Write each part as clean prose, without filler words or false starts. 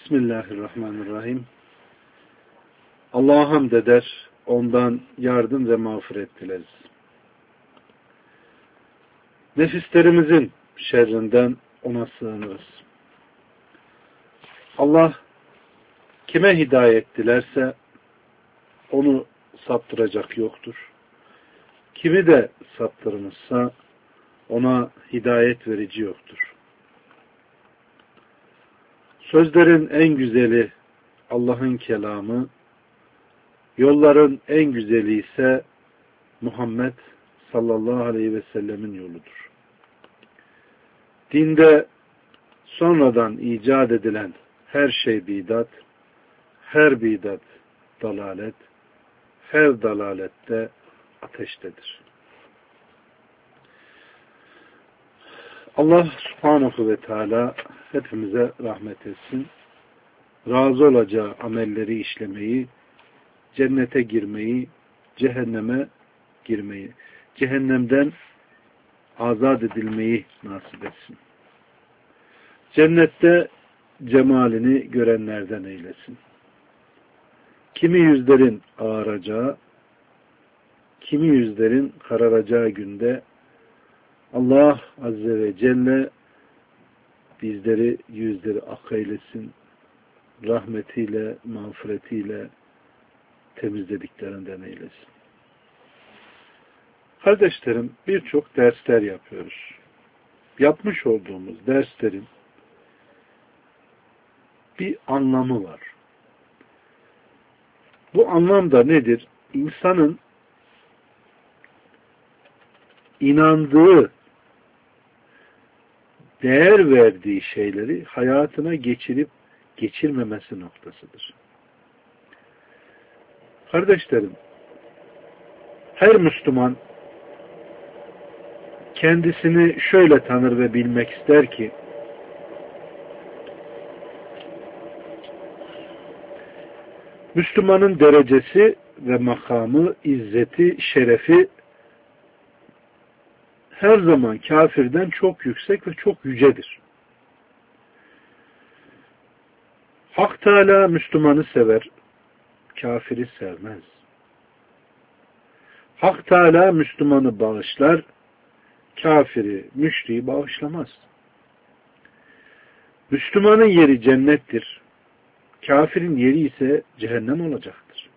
Bismillahirrahmanirrahim. Allah'a hamd eder, ondan yardım ve mağfiret dileriz. Nefislerimizin şerrinden ona sığınırız. Allah kime hidayet dilerse onu saptıracak yoktur. Kimi de saptırmışsa ona hidayet verici yoktur. Sözlerin en güzeli Allah'ın kelamı, yolların en güzeli ise Muhammed sallallahu aleyhi ve sellemin yoludur. Dinde sonradan icat edilen her şey bidat, her bidat dalalet, her dalalette ateştedir. Allah subhanahu ve teala hepimize rahmet etsin. Razı olacağı amelleri işlemeyi, cennete girmeyi, cehenneme girmeyi, cehennemden azat edilmeyi nasip etsin. Cennette cemalini görenlerden eylesin. Kimi yüzlerin ağaracağı, kimi yüzlerin kararacağı günde Allah Azze ve Celle bizleri yüzleri ak eylesin, rahmetiyle, mağfiretiyle temizlediklerinden eylesin. Kardeşlerim, birçok dersler yapıyoruz. Yapmış olduğumuz derslerin bir anlamı var. Bu anlam da nedir? İnsanın inandığı, değer verdiği şeyleri hayatına geçirip geçirmemesi noktasıdır. Kardeşlerim, her Müslüman kendisini şöyle tanır ve bilmek ister ki Müslümanın derecesi ve makamı, izzeti, şerefi her zaman kafirden çok yüksek ve çok yücedir. Hak Teala Müslümanı sever, kafiri sevmez. Hak Teala Müslümanı bağışlar, kafiri, müşriği bağışlamaz. Müslümanın yeri cennettir, kafirin yeri ise cehennem olacaktır.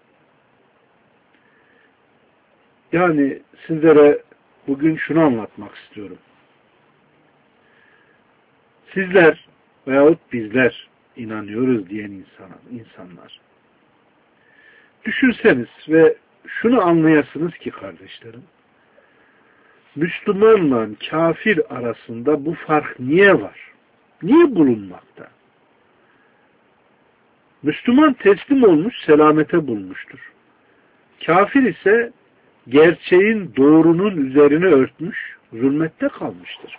Yani sizlere bugün şunu anlatmak istiyorum. Sizler veyahut bizler inanıyoruz diyen insanlar. Düşünseniz ve şunu anlayasınız ki kardeşlerim, Müslümanla kafir arasında bu fark niye var? Niye bulunmakta? Müslüman teslim olmuş, selamete bulmuştur. Kafir ise gerçeğin, doğrunun üzerine örtmüş, zulmette kalmıştır.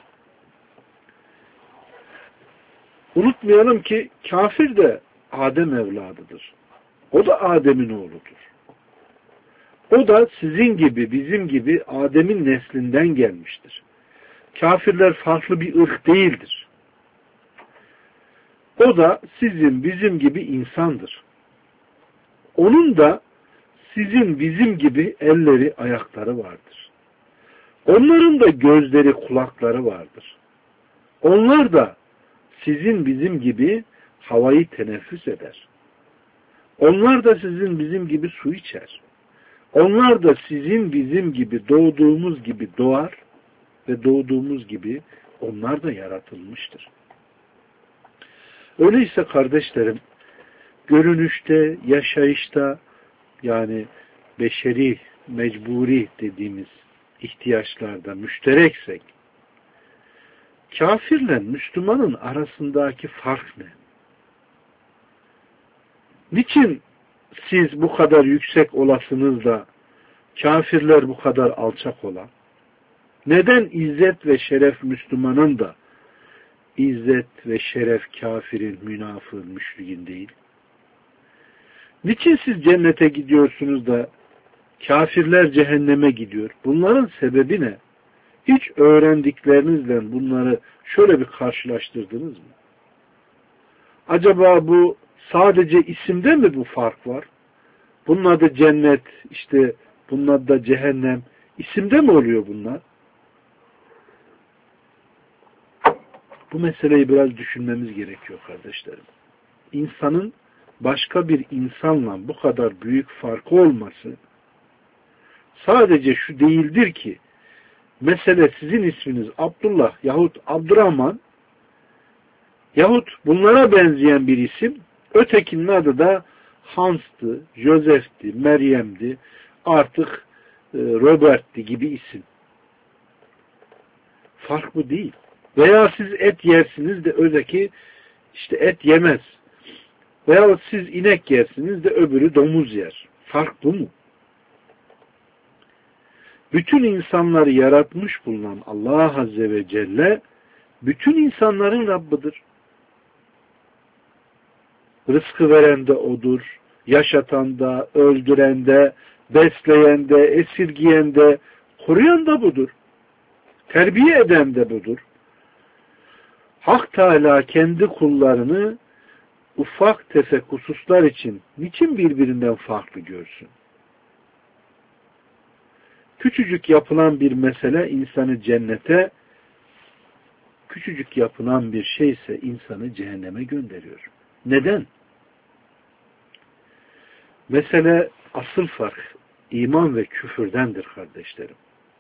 Unutmayalım ki kafir de Adem evladıdır. O da Adem'in oğludur. O da sizin gibi, bizim gibi Adem'in neslinden gelmiştir. Kafirler farklı bir ırk değildir. O da sizin, bizim gibi insandır. Onun da sizin, bizim gibi elleri, ayakları vardır. Onların da gözleri, kulakları vardır. Onlar da sizin, bizim gibi havayı teneffüs eder. Onlar da sizin, bizim gibi su içer. Onlar da sizin, bizim gibi doğduğumuz gibi doğar ve doğduğumuz gibi onlar da yaratılmıştır. Öyleyse kardeşlerim, görünüşte, yaşayışta, yani beşeri, mecburi dediğimiz ihtiyaçlarda müştereksek, kafirle Müslümanın arasındaki fark ne? Niçin siz bu kadar yüksek olasınız da kafirler bu kadar alçak ola? Neden izzet ve şeref Müslümanın da izzet ve şeref kafirin, münafığın, müşrikin değil? Niçin siz cennete gidiyorsunuz da kafirler cehenneme gidiyor? Bunların sebebi ne? Hiç öğrendiklerinizle bunları şöyle bir karşılaştırdınız mı? Acaba bu Sadece isimde mi bu fark var? Bunun adı cennet, işte bunun adı da cehennem. İsimde mi oluyor bunlar? Bu meseleyi biraz düşünmemiz gerekiyor kardeşlerim. İnsanın başka bir insanla bu kadar büyük farkı olması sadece şu değildir ki, mesele sizin isminiz Abdullah yahut Abdurrahman yahut bunlara benzeyen bir isim, ötekinin adı da Hans'tı, Joseph'ti, Meryem'di, artık Robert'ti gibi isim. Fark bu değil. Veya siz et yersiniz de öteki işte et yemez. Veya siz inek yersiniz de öbürü domuz yer. Fark bu mu? Bütün insanları yaratmış bulunan Allah Azze ve Celle bütün insanların Rabbidir. Rızkı veren de O'dur, yaşatan da, öldüren de, besleyen de, esirgiyen de, koruyan da Budur. Terbiye eden de Budur. Hak Teâlâ kendi kullarını ufak tefek hususlar için niçin birbirinden farklı görsün? Küçücük yapılan bir mesele insanı cennete, küçücük yapılan bir şey ise insanı cehenneme gönderiyor. Neden? Mesele asıl fark iman ve küfürdendir kardeşlerim.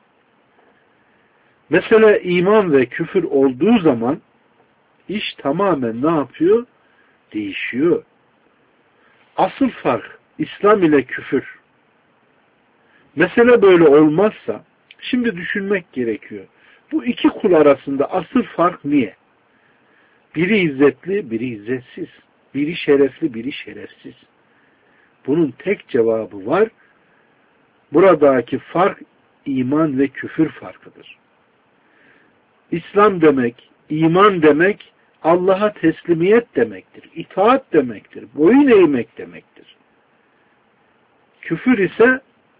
Mesele iman ve küfür olduğu zaman iş tamamen ne yapıyor? Değişiyor. Asıl fark İslam ile küfür. Mesele böyle olmazsa şimdi düşünmek gerekiyor. Bu iki kul arasında asıl fark niye? Biri izzetli, biri izzetsiz. Biri şerefli, biri şerefsiz. Bunun tek cevabı var. Buradaki fark iman ve küfür farkıdır. İslam demek, iman demek Allah'a teslimiyet demektir. İtaat demektir. Boyun eğmek demektir. Küfür ise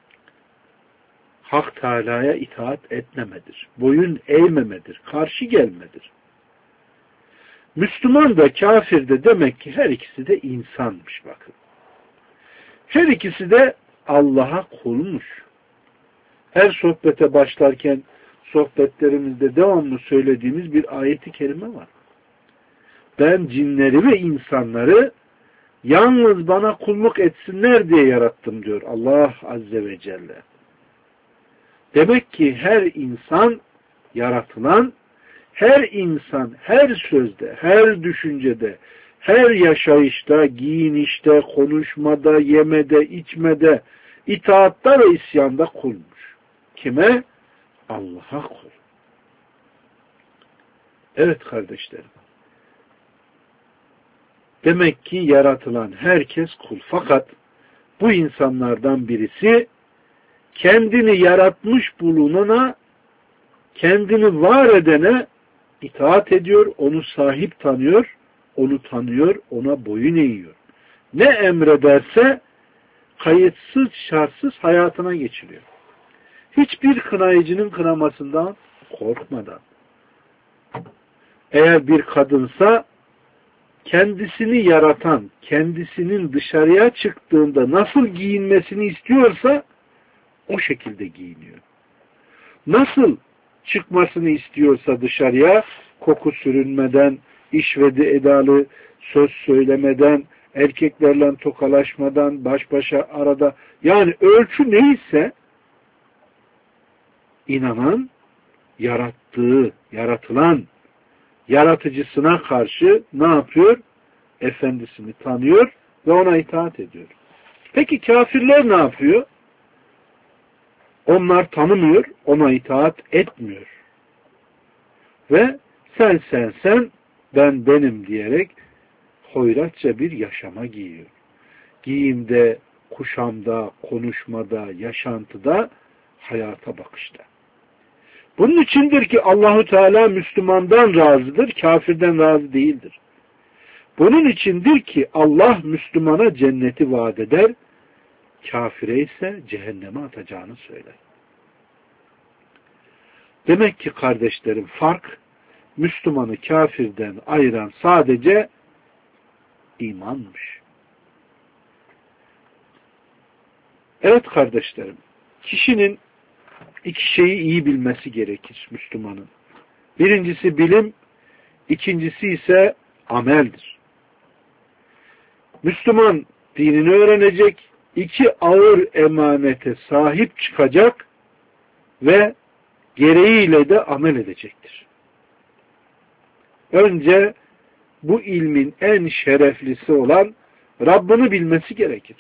Hak Teâlâ'ya itaat etmemedir. Boyun eğmemedir. Karşı gelmedir. Müslüman da kafir de demek ki her ikisi de insanmış bakın. Her ikisi de Allah'a kulmuş. Her sohbete başlarken sohbetlerimizde devamlı söylediğimiz bir ayeti kerime var. Ben cinleri ve insanları yalnız bana kulluk etsinler diye yarattım diyor Allah Azze ve Celle. Demek ki her insan yaratılan, her insan her sözde, her düşüncede, her yaşayışta, giyinişte, konuşmada, yemede, içmede, itaatta ve isyanda kulmuş. Kime? Allah'a kul. Evet kardeşlerim. Demek ki yaratılan herkes kul. Fakat bu insanlardan birisi kendini yaratmış bulunana, kendini var edene itaat ediyor, onu sahip tanıyor, onu tanıyor, ona boyun eğiyor. Ne emrederse kayıtsız, şartsız hayatına geçiriyor. Hiçbir kınayıcının kınamasından korkmadan. Eğer bir kadınsa kendisini yaratan, kendisinin dışarıya çıktığında nasıl giyinmesini istiyorsa o şekilde giyiniyor. Nasıl çıkmasını istiyorsa dışarıya, koku sürünmeden, işvedi edalı söz söylemeden, erkeklerle tokalaşmadan, baş başa arada, yani ölçü neyse inanan, yaratılan yaratıcısına karşı ne yapıyor? Efendisini tanıyor ve ona itaat ediyor. Peki kafirler ne yapıyor? Onlar tanımıyor, ona itaat etmiyor. Ve sen, ben benim diyerek hoyratça bir yaşama giyiyor. Giyimde, kuşamda, konuşmada, yaşantıda, hayata bakışta. Bunun içindir ki Allahu Teala Müslümandan razıdır, kafirden razı değildir. Bunun içindir ki Allah Müslümana cenneti vaat eder, kafire ise cehenneme atacağını söyler. Demek ki kardeşlerim fark, Müslümanı kafirden ayıran sadece imanmış. Evet kardeşlerim, kişinin iki şeyi iyi bilmesi gerekir Müslümanın. Birincisi bilim, ikincisi ise ameldir. Müslüman dinini öğrenecek, iki ağır emanete sahip çıkacak ve gereğiyle de amel edecektir. Önce bu ilmin en şereflisi olan Rabbini bilmesi gerekir.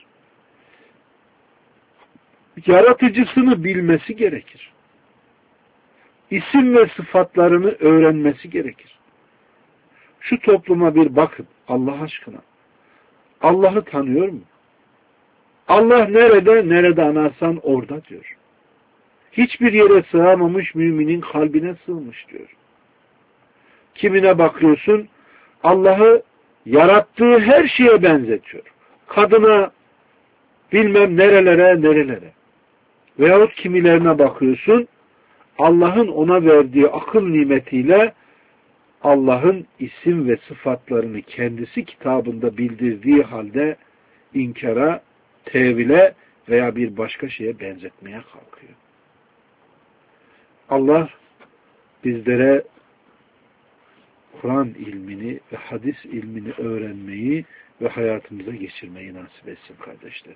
Yaratıcısını bilmesi gerekir. İsim ve sıfatlarını öğrenmesi gerekir. Şu topluma bir bakın Allah aşkına. Allah'ı tanıyor mu? Allah nerede? Nerede anarsan orada diyor. Hiçbir yere sığamamış müminin kalbine sığmış diyor. Kimine bakıyorsun? Allah'ı yarattığı her şeye benzetiyor. Kadına bilmem nerelere. Veyahut kimilerine bakıyorsun? Allah'ın ona verdiği akıl nimetiyle Allah'ın isim ve sıfatlarını kendisi kitabında bildirdiği halde inkara, tevile veya bir başka şeye benzetmeye kalkıyor. Allah bizlere Kur'an ilmini ve hadis ilmini öğrenmeyi ve hayatımıza geçirmeyi nasip etsin kardeşlerim.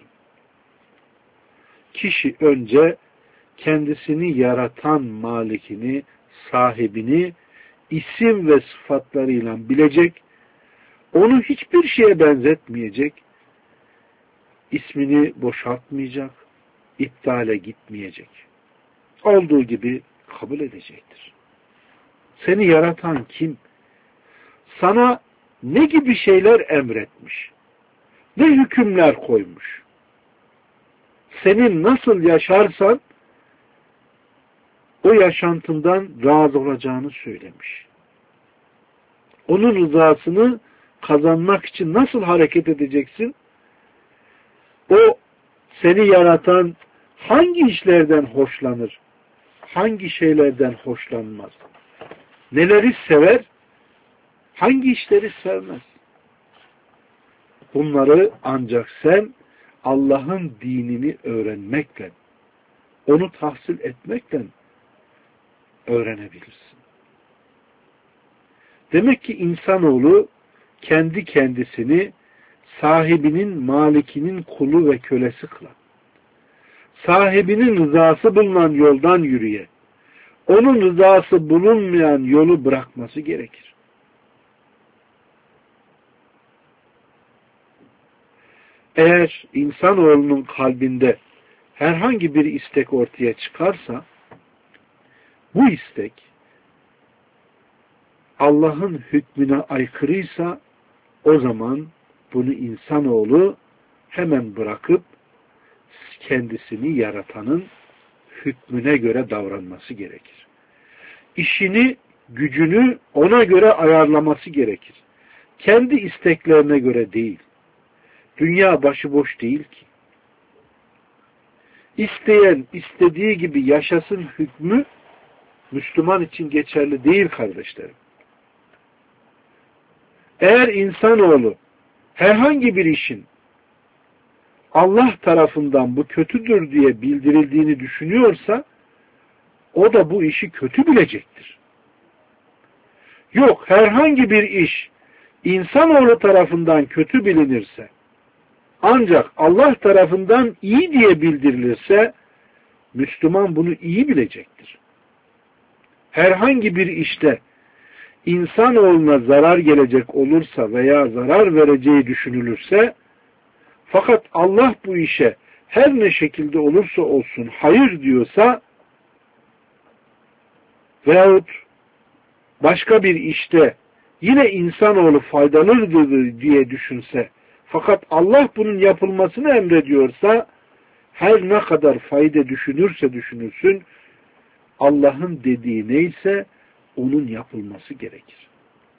Kişi önce kendisini yaratan malikini, sahibini isim ve sıfatlarıyla bilecek, onu hiçbir şeye benzetmeyecek, ismini boşaltmayacak, iptale gitmeyecek. Olduğu gibi kabul edecektir. Seni yaratan kim? Sana ne gibi şeyler emretmiş? Ne hükümler koymuş? Senin nasıl yaşarsan o yaşantından razı olacağını söylemiş. Onun rızasını kazanmak için nasıl hareket edeceksin? O seni yaratan hangi işlerden hoşlanır? Hangi şeylerden hoşlanmaz? Neleri sever? Hangi işleri sevmez? Bunları ancak sen Allah'ın dinini öğrenmekle, onu tahsil etmekle öğrenebilirsin. Demek ki insanoğlu kendi kendisini sahibinin, malikinin kulu ve kölesi kılan, sahibinin rızası bulunan yoldan yürüye, onun rızası bulunmayan yolu bırakması gerekir. Eğer insanoğlunun kalbinde herhangi bir istek ortaya çıkarsa, bu istek Allah'ın hükmüne aykırıysa, o zaman bunu insanoğlu hemen bırakıp kendisini yaratanın hükmüne göre davranması gerekir. İşini, gücünü ona göre ayarlaması gerekir. Kendi isteklerine göre değil. Dünya başıboş değil ki. İsteyen istediği gibi yaşasın hükmü Müslüman için geçerli değil kardeşlerim. Eğer insanoğlu herhangi bir işin Allah tarafından bu kötüdür diye bildirildiğini düşünüyorsa, o da bu işi kötü bilecektir. Yok, herhangi bir iş insanoğlu tarafından kötü bilinirse, ancak Allah tarafından iyi diye bildirilirse, Müslüman bunu iyi bilecektir. Herhangi bir işte insanoğluna zarar gelecek olursa veya zarar vereceği düşünülürse, fakat Allah bu işe her ne şekilde olursa olsun hayır diyorsa veyahut başka bir işte yine insanoğlu faydalıdır diye düşünse, fakat Allah bunun yapılmasını emrediyorsa, her ne kadar fayda düşünürse düşünülsün, Allah'ın dediği neyse onun yapılması gerekir.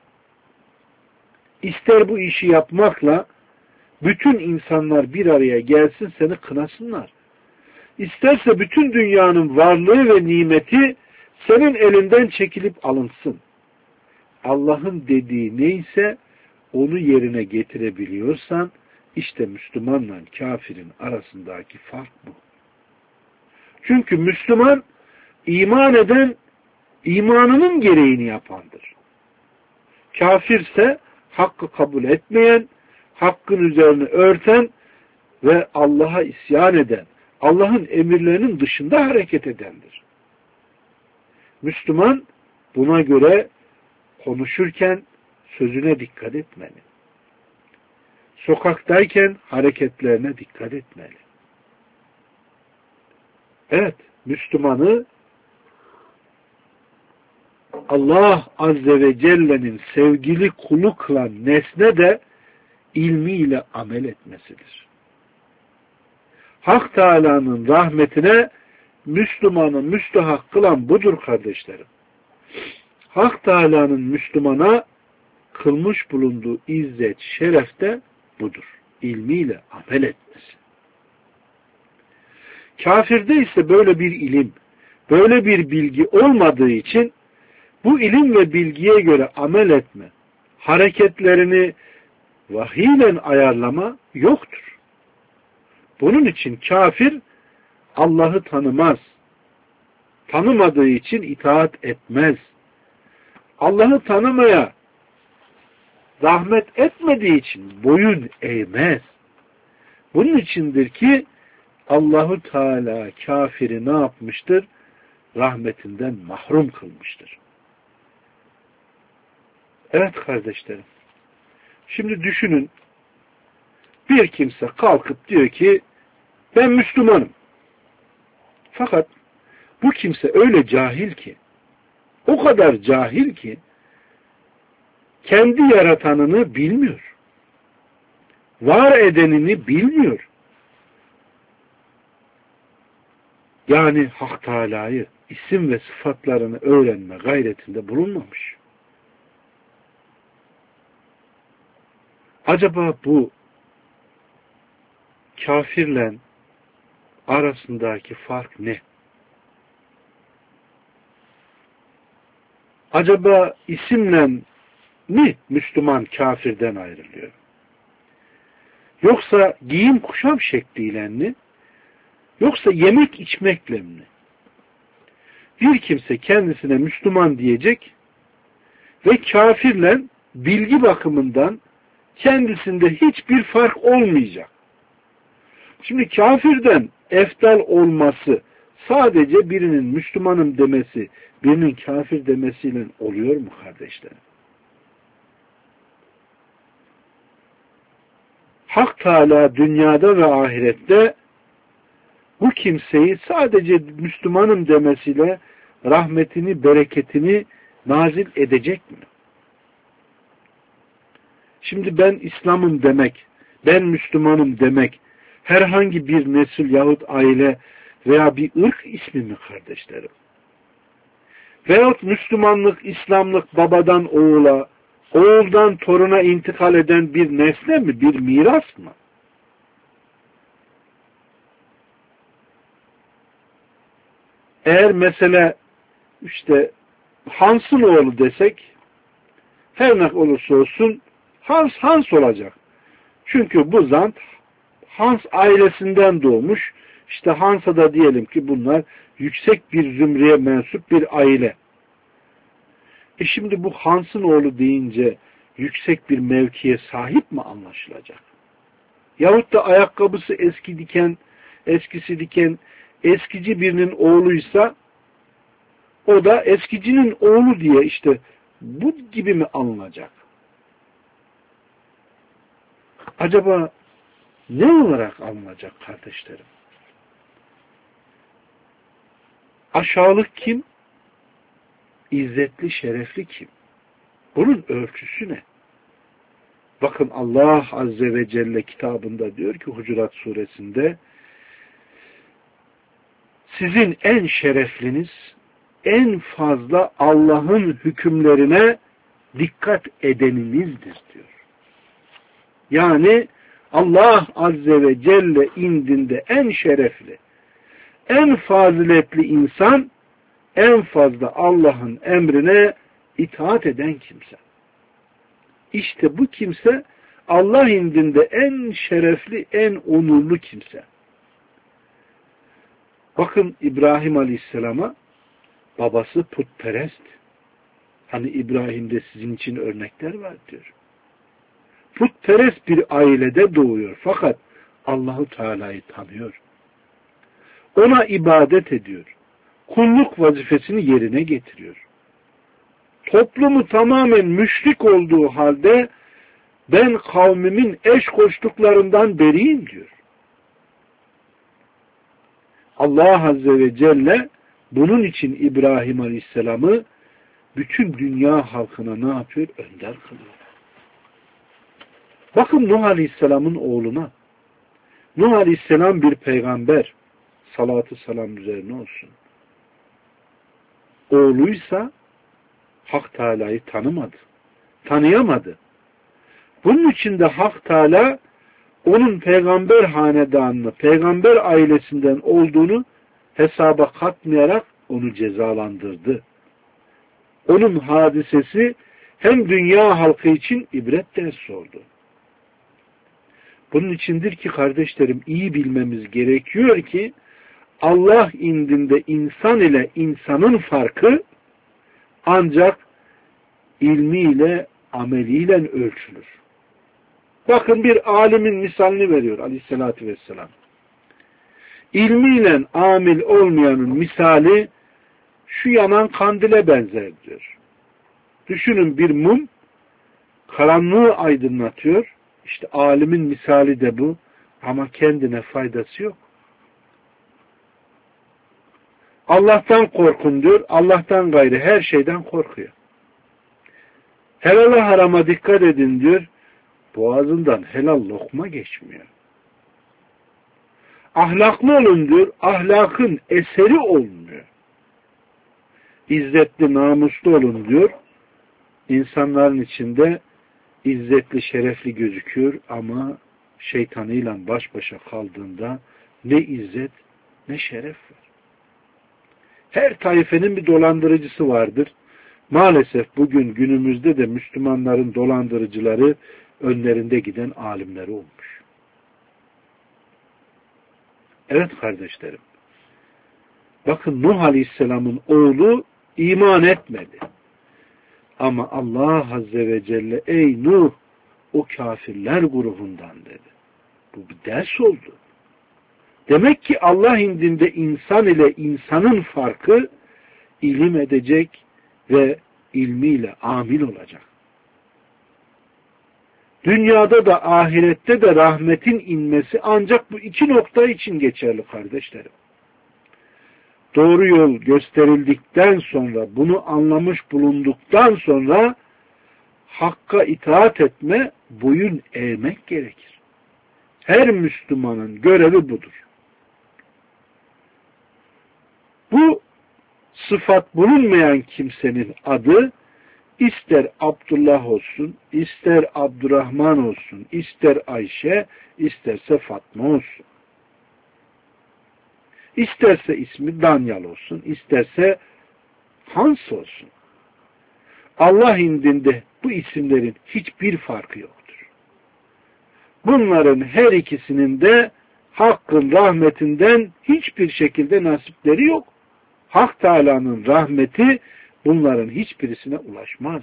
İster bu işi yapmakla bütün insanlar bir araya gelsin seni kınasınlar. İsterse bütün dünyanın varlığı ve nimeti senin elinden çekilip alınsın. Allah'ın dediği neyse onu yerine getirebiliyorsan İşte Müslümanla kafirin arasındaki fark bu. Çünkü Müslüman iman eden, imanının gereğini yapandır. Kafirse hakkı kabul etmeyen, hakkın üzerine örten ve Allah'a isyan eden, Allah'ın emirlerinin dışında hareket edendir. Müslüman buna göre konuşurken sözüne dikkat etmeli. Sokaktayken hareketlerine dikkat etmeli. Evet, Müslümanı Allah Azze ve Celle'nin sevgili kulu kılan nesne de ilmiyle amel etmesidir. Hak Teâlâ'nın rahmetine Müslümanı müstahak kılan budur kardeşlerim. Hak Teâlâ'nın Müslümana kılmış bulunduğu izzet, şeref de budur. İlmiyle amel etmesi. Kafirde ise böyle bir ilim, böyle bir bilgi olmadığı için bu ilim ve bilgiye göre amel etme, hareketlerini vahiyle ayarlama yoktur. Bunun için kafir Allah'ı tanımaz. Tanımadığı için itaat etmez. Allah'ı tanımaya rahmet etmediği için boyun eğmez. Bunun içindir ki Allahu Teala kafiri ne yapmıştır? Rahmetinden mahrum kılmıştır. Evet kardeşlerim. Şimdi düşünün. Bir kimse kalkıp diyor ki ben Müslümanım. Fakat bu kimse öyle cahil ki, o kadar cahil ki kendi yaratanını bilmiyor. Var edenini bilmiyor. Yani Hak Teâlâ'yı, isim ve sıfatlarını öğrenme gayretinde bulunmamış. Acaba bu kafirle arasındaki fark ne? Acaba isimle mi Müslüman kafirden ayrılıyor? Yoksa giyim kuşam şekliyle mi? Yoksa yemek içmekle mi? Bir kimse kendisine Müslüman diyecek ve kafirle bilgi bakımından kendisinde hiçbir fark olmayacak. Şimdi kafirden eftal olması sadece birinin Müslümanım demesi, birinin kafir demesiyle oluyor mu kardeşlerim? Hak Teâlâ dünyada ve ahirette bu kimseyi sadece Müslümanım demesiyle rahmetini, bereketini nazil edecek mi? Şimdi ben İslam'ım demek, ben Müslümanım demek, herhangi bir nesil yahut aile veya bir ırk ismi mi kardeşlerim? Veyahut Müslümanlık, İslamlık babadan oğula, oğuldan toruna intikal eden bir nesne mi, bir miras mı? Eğer mesela işte Hans'ın oğlu desek, her ne olursa olsun Hans olacak. Çünkü bu zat Hans ailesinden doğmuş. İşte Hans'a da diyelim ki bunlar yüksek bir zümreye mensup bir aile. Şimdi bu Hans'ın oğlu deyince yüksek bir mevkiye sahip mi anlaşılacak? Yahut da ayakkabısı eskisi diken eskici birinin oğluysa o da eskicinin oğlu diye işte bu gibi mi anılacak? Acaba ne olarak alınacak kardeşlerim? Aşağılık kim? İzzetli, şerefli kim? Bunun ölçüsü ne? Bakın Allah Azze ve Celle kitabında diyor ki Hucurat suresinde sizin en şerefliniz en fazla Allah'ın hükümlerine dikkat edeninizdir diyor. Yani Allah Azze ve Celle indinde en şerefli, en faziletli insan, en fazla Allah'ın emrine itaat eden kimse. İşte bu kimse Allah indinde en şerefli, en onurlu kimse. Bakın İbrahim Aleyhisselam'a babası putperest. Hani İbrahim'de sizin için örnekler var diyor. Putperest bir ailede doğuyor fakat Allahu Teala'yı tanıyor. Ona ibadet ediyor. Kulluk vazifesini yerine getiriyor. Toplumu tamamen müşrik olduğu halde ben kavmimin eş koştuklarından beriyim diyor. Allah Azze ve Celle bunun için İbrahim Aleyhisselam'ı bütün dünya halkına ne yapıyor? Önder kılıyor. Bakın Nuh Aleyhisselam'ın oğluna. Nuh Aleyhisselam bir peygamber. Salatü selam üzerine olsun. Oğluysa Hak Teala'yı tanımadı. Tanıyamadı. Bunun için de Hak Teala onun peygamber hanedanını, peygamber ailesinden olduğunu hesaba katmayarak onu cezalandırdı. Onun hadisesi hem dünya halkı için ibret dersi oldu. Bunun içindir ki kardeşlerim iyi bilmemiz gerekiyor ki Allah indinde insan ile insanın farkı ancak ilmiyle, ameliyle ölçülür. Bakın bir alimin misalini veriyor Aleyhisselatü Vesselam. İlmiyle amil olmayanın misali şu yanan kandile benzer diyor. Düşünün bir mum karanlığı aydınlatıyor. İşte alimin misali de bu. Ama kendine faydası yok. Allah'tan korkun diyor. Allah'tan gayrı her şeyden korkuyor. Helala harama dikkat edin diyor. Boğazından helal lokma geçmiyor. Ahlaklı olun diyor. Ahlakın eseri olmuyor. İzzetli, namuslu olun diyor. İnsanların içinde İzzetli, şerefli gözüküyor ama şeytanıyla baş başa kaldığında ne izzet ne şeref var. Her taifenin bir dolandırıcısı vardır. Maalesef bugün günümüzde de Müslümanların dolandırıcıları önlerinde giden alimleri olmuş. Evet kardeşlerim. Bakın Nuh Aleyhisselam'ın oğlu iman etmedi. Ama Allah Azze ve Celle ey Nuh o kafirler grubundan dedi. Bu bir ders oldu. Demek ki Allah indinde insan ile insanın farkı ilim edecek ve ilmiyle amil olacak. Dünyada da ahirette de rahmetin inmesi ancak bu iki nokta için geçerli kardeşlerim. Doğru yol gösterildikten sonra, bunu anlamış bulunduktan sonra hakka itaat etme, boyun eğmek gerekir. Her Müslümanın görevi budur. Bu sıfat bulunmayan kimsenin adı ister Abdullah olsun, ister Abdurrahman olsun, ister Ayşe, isterse Fatma olsun. İsterse ismi Danyal olsun, isterse Hans olsun. Allah indinde bu isimlerin hiçbir farkı yoktur. Bunların her ikisinin de Hakk'ın rahmetinden hiçbir şekilde nasipleri yok. Hak Teala'nın rahmeti bunların hiçbirisine ulaşmaz.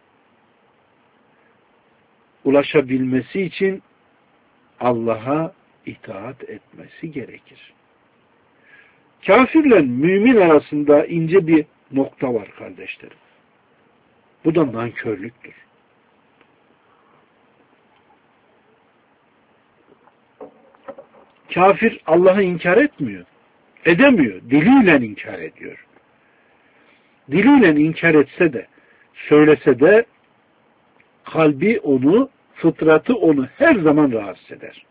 Ulaşabilmesi için Allah'a itaat etmesi gerekir. Kafirle mümin arasında ince bir nokta var kardeşlerim. Bu da nankörlüktür. Kafir Allah'ı inkar etmiyor. Edemiyor. Diliyle inkar ediyor. Diliyle inkar etse de, söylese de kalbi onu, fıtratı onu her zaman rahatsız eder.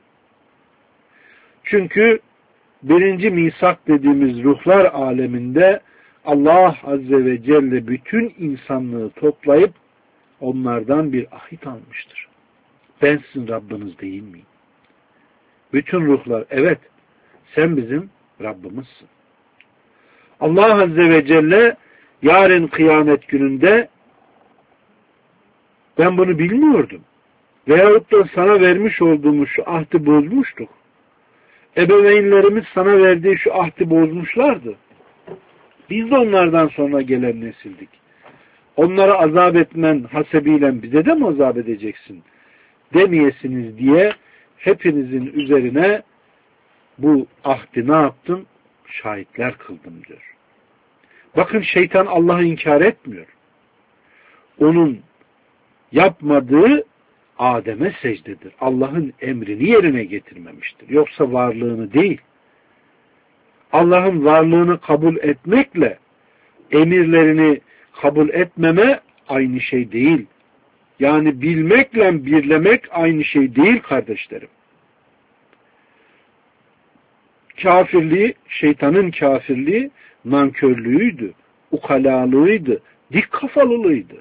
Çünkü birinci misak dediğimiz ruhlar aleminde Allah Azze ve Celle bütün insanlığı toplayıp onlardan bir ahit almıştır. Ben sizin Rabbiniz değil miyim? Bütün ruhlar evet sen bizim Rabbimizsin. Allah Azze ve Celle yarın kıyamet gününde ben bunu bilmiyordum. Veyahut da sana vermiş olduğumuz şu ahdi bozmuştuk. Ebeveynlerimiz sana verdiği şu ahdi bozmuşlardı. Biz de onlardan sonra gelen nesildik. Onlara azap etmen hasebiyle bize de mi azap edeceksin demeyesiniz diye hepinizin üzerine bu ahdi ne yaptım? Şahitler kıldım diyor. Bakın şeytan Allah'ı inkar etmiyor. Onun yapmadığı Adem'e secdedir. Allah'ın emrini yerine getirmemiştir. Yoksa varlığını değil. Allah'ın varlığını kabul etmekle emirlerini kabul etmeme aynı şey değil. Yani bilmekle birlemek aynı şey değil kardeşlerim. Kafirliği, şeytanın kafirliği nankörlüğüydü, ukalalığıydı, dik kafalılığıydı.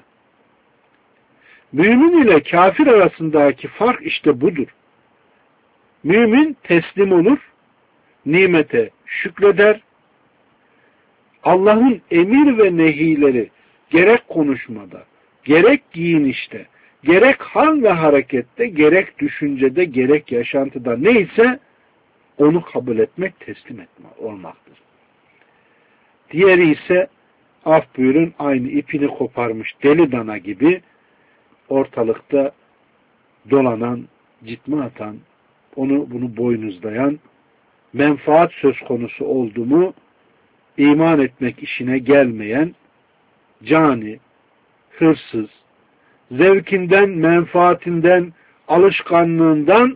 Mümin ile kafir arasındaki fark işte budur. Mümin teslim olur, nimete şükreder, Allah'ın emir ve nehileri gerek konuşmada, gerek giyinişte, gerek hal ve harekette, gerek düşüncede, gerek yaşantıda neyse onu kabul etmek, teslim etme olmaktır. Diğeri ise af buyurun aynı ipini koparmış deli dana gibi ortalıkta dolanan, citme atan, bunu boynuzlayan, menfaat söz konusu oldu mu iman etmek işine gelmeyen, cani, hırsız, zevkinden, menfaatinden, alışkanlığından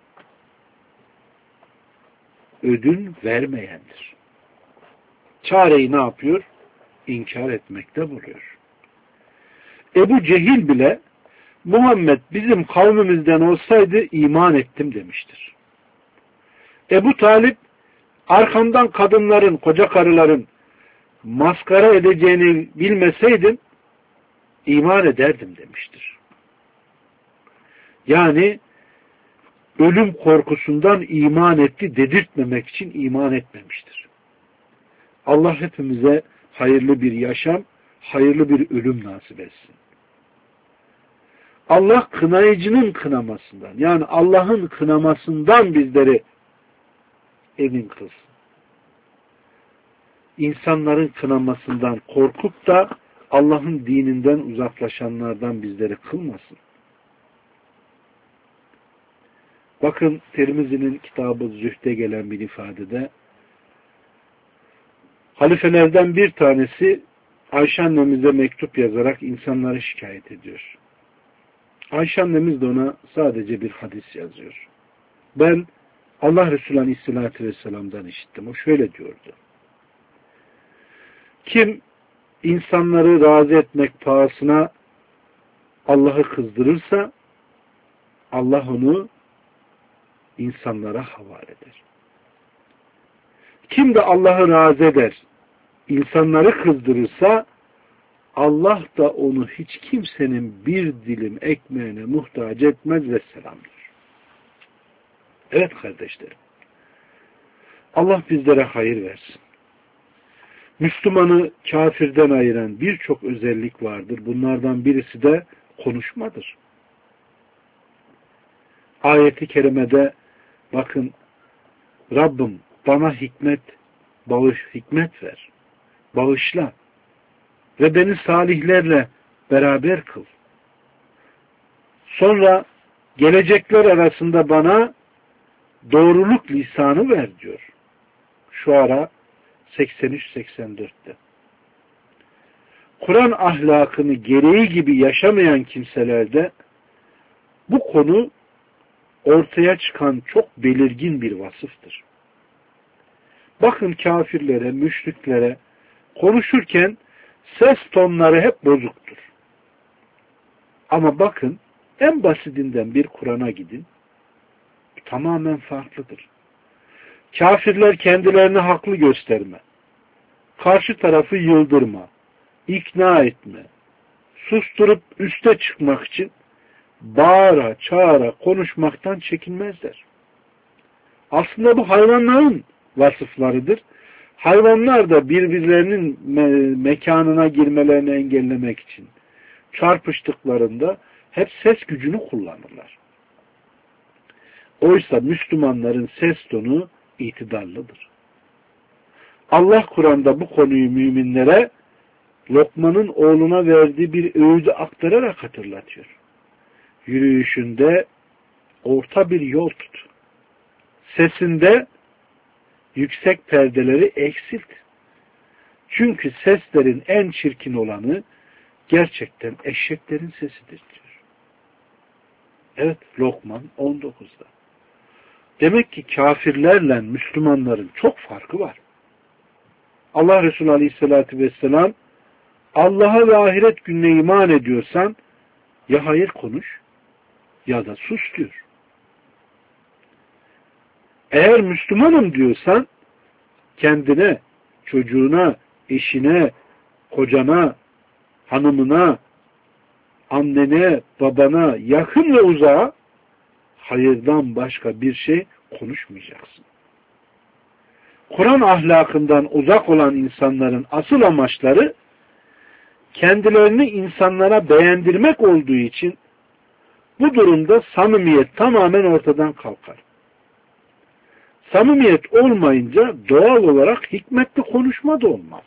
ödün vermeyendir. Çareyi ne yapıyor? İnkar etmekte buluyor. Ebu Cehil bile Muhammed bizim kavmimizden olsaydı iman ettim demiştir. Ebu Talip arkamdan kadınların, koca karıların maskara edeceğini bilmeseydim iman ederdim demiştir. Yani ölüm korkusundan iman etti dedirtmemek için iman etmemiştir. Allah hepimize hayırlı bir yaşam, hayırlı bir ölüm nasip etsin. Allah kınayıcının kınamasından, yani Allah'ın kınamasından bizleri emin kılsın. İnsanların kınamasından korkup da Allah'ın dininden uzaklaşanlardan bizleri kılmasın. Bakın Tirmizi'nin kitabı Zühd'e gelen bir ifadede halifelerden bir tanesi Ayşe annemize mektup yazarak insanları şikayet ediyor. Ayşe annemiz de ona sadece bir hadis yazıyor. Ben Allah Resulü Aleyhisselatü Vesselam'dan işittim. O şöyle diyordu. Kim insanları razı etmek pahasına Allah'ı kızdırırsa Allah onu insanlara havale eder. Kim de Allah'ı razı eder, insanları kızdırırsa Allah da onu hiç kimsenin bir dilim ekmeğine muhtaç etmez ve selamdır. Evet kardeşlerim. Allah bizlere hayır versin. Müslümanı kafirden ayıran birçok özellik vardır. Bunlardan birisi de konuşmadır. Ayet-i kerimede bakın Rabbim bana hikmet ver. Bağışla. Ve beni salihlerle beraber kıl. Sonra gelecekler arasında bana doğruluk lisanı ver diyor. Şuara 83-84'te. Kur'an ahlakını gereği gibi yaşamayan kimselerde bu konu ortaya çıkan çok belirgin bir vasıftır. Bakın kafirlere, müşriklere konuşurken ses tonları hep bozuktur. Ama bakın en basitinden bir Kur'an'a gidin. Tamamen farklıdır. Kafirler kendilerini haklı gösterme, karşı tarafı yıldırma, ikna etme, susturup üste çıkmak için bağıra, çağıra konuşmaktan çekinmezler. Aslında bu hayvanların vasıflarıdır. Hayvanlar da birbirlerinin mekanına girmelerini engellemek için çarpıştıklarında hep ses gücünü kullanırlar. Oysa Müslümanların ses tonu itidallıdır. Allah Kur'an'da bu konuyu müminlere Lokman'ın oğluna verdiği bir öğüdü aktararak hatırlatıyor. Yürüyüşünde orta bir yol tut. Sesinde yüksek perdeleri eksilt. Çünkü seslerin en çirkin olanı gerçekten eşeklerin sesidir diyor. Evet, Lokman 19'da. Demek ki kafirlerle Müslümanların çok farkı var. Allah Resulü Aleyhisselatü Vesselam Allah'a ve ahiret gününe iman ediyorsan ya hayır konuş ya da sus diyor. Eğer Müslümanım diyorsan kendine, çocuğuna, eşine, kocana, hanımına, annene, babana, yakın ve uzağa hayırdan başka bir şey konuşmayacaksın. Kur'an ahlakından uzak olan insanların asıl amaçları kendilerini insanlara beğendirmek olduğu için bu durumda samimiyet tamamen ortadan kalkar. Samimiyet olmayınca doğal olarak hikmetli konuşma da olmaz.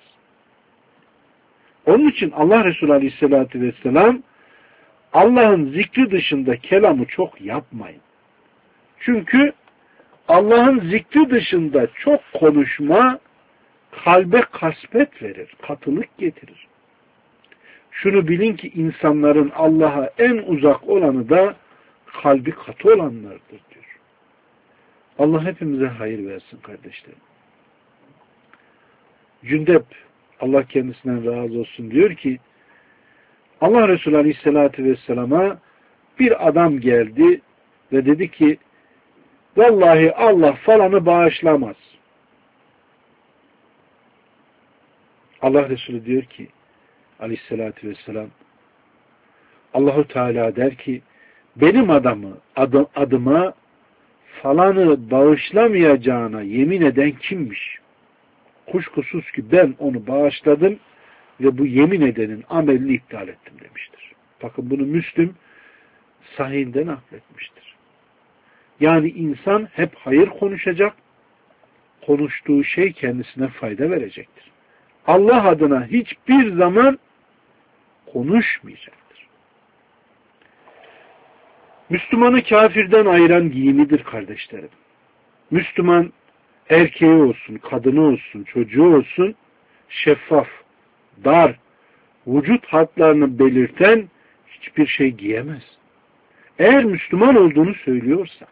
Onun için Allah Resulü Aleyhisselatü Vesselam Allah'ın zikri dışında kelamı çok yapmayın. Çünkü Allah'ın zikri dışında çok konuşma kalbe kasvet verir, katılık getirir. Şunu bilin ki insanların Allah'a en uzak olanı da kalbi katı olanlardır diyor. Allah hepimize hayır versin kardeşlerim. Cündep, Allah kendisinden razı olsun, diyor ki Allah Resulü Aleyhisselatü Vesselam'a bir adam geldi ve dedi ki vallahi Allah falanı bağışlamaz. Allah Resulü diyor ki Aleyhisselatü Vesselam Allahu Teala der ki benim adıma falanı bağışlamayacağına yemin eden kimmiş? Kuşkusuz ki ben onu bağışladım ve bu yemin edenin amelini iptal ettim demiştir. Bakın bunu Müslüm Sahih'inden nakletmiştir. Yani insan hep hayır konuşacak, konuştuğu şey kendisine fayda verecektir. Allah adına hiçbir zaman konuşmayacaktır. Müslümanı kafirden ayıran giyimidir kardeşlerim. Müslüman erkeği olsun, kadını olsun, çocuğu olsun şeffaf, dar, vücut hatlarını belirten hiçbir şey giyemez. Eğer Müslüman olduğunu söylüyorsa.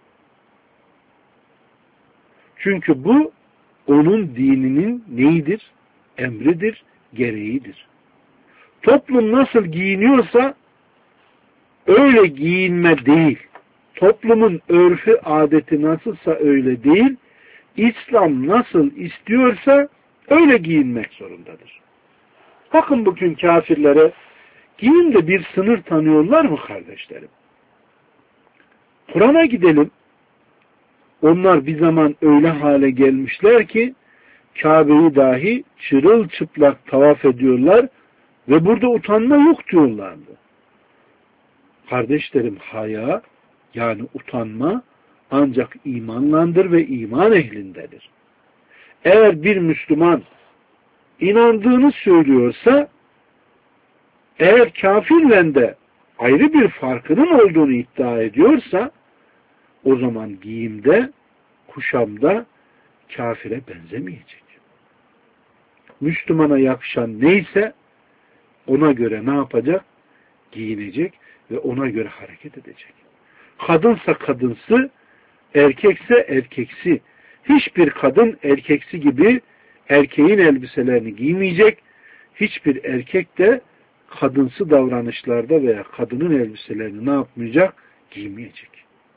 Çünkü bu onun dininin neyidir? Emridir, gereğidir. Toplum nasıl giyiniyorsa öyle giyinme değil. Toplumun örfü, adeti nasılsa öyle değil. İslam nasıl istiyorsa öyle giyinmek zorundadır. Bakın bugün kafirlere giyimde bir sınır tanıyorlar mı kardeşlerim? Kur'an'a gidelim. Onlar bir zaman öyle hale gelmişler ki Kabe'yi dahi çırılçıplak tavaf ediyorlar ve burada utanma yok diyorlardı. Kardeşlerim, haya yani utanma ancak imanlandır ve iman ehlindedir. Eğer bir Müslüman inandığını söylüyorsa, eğer kafirle de ayrı bir farkının olduğunu iddia ediyorsa, o zaman giyimde, kuşamda kafire benzemeyecek. Müslümana yakışan neyse ona göre ne yapacak? Giyinecek ve ona göre hareket edecek. Kadınsa kadınsı, erkekse erkeksi. Hiçbir kadın erkeksi gibi erkeğin elbiselerini giymeyecek. Hiçbir erkek de kadınsı davranışlarda veya kadının elbiselerini ne yapmayacak? Giymeyecek.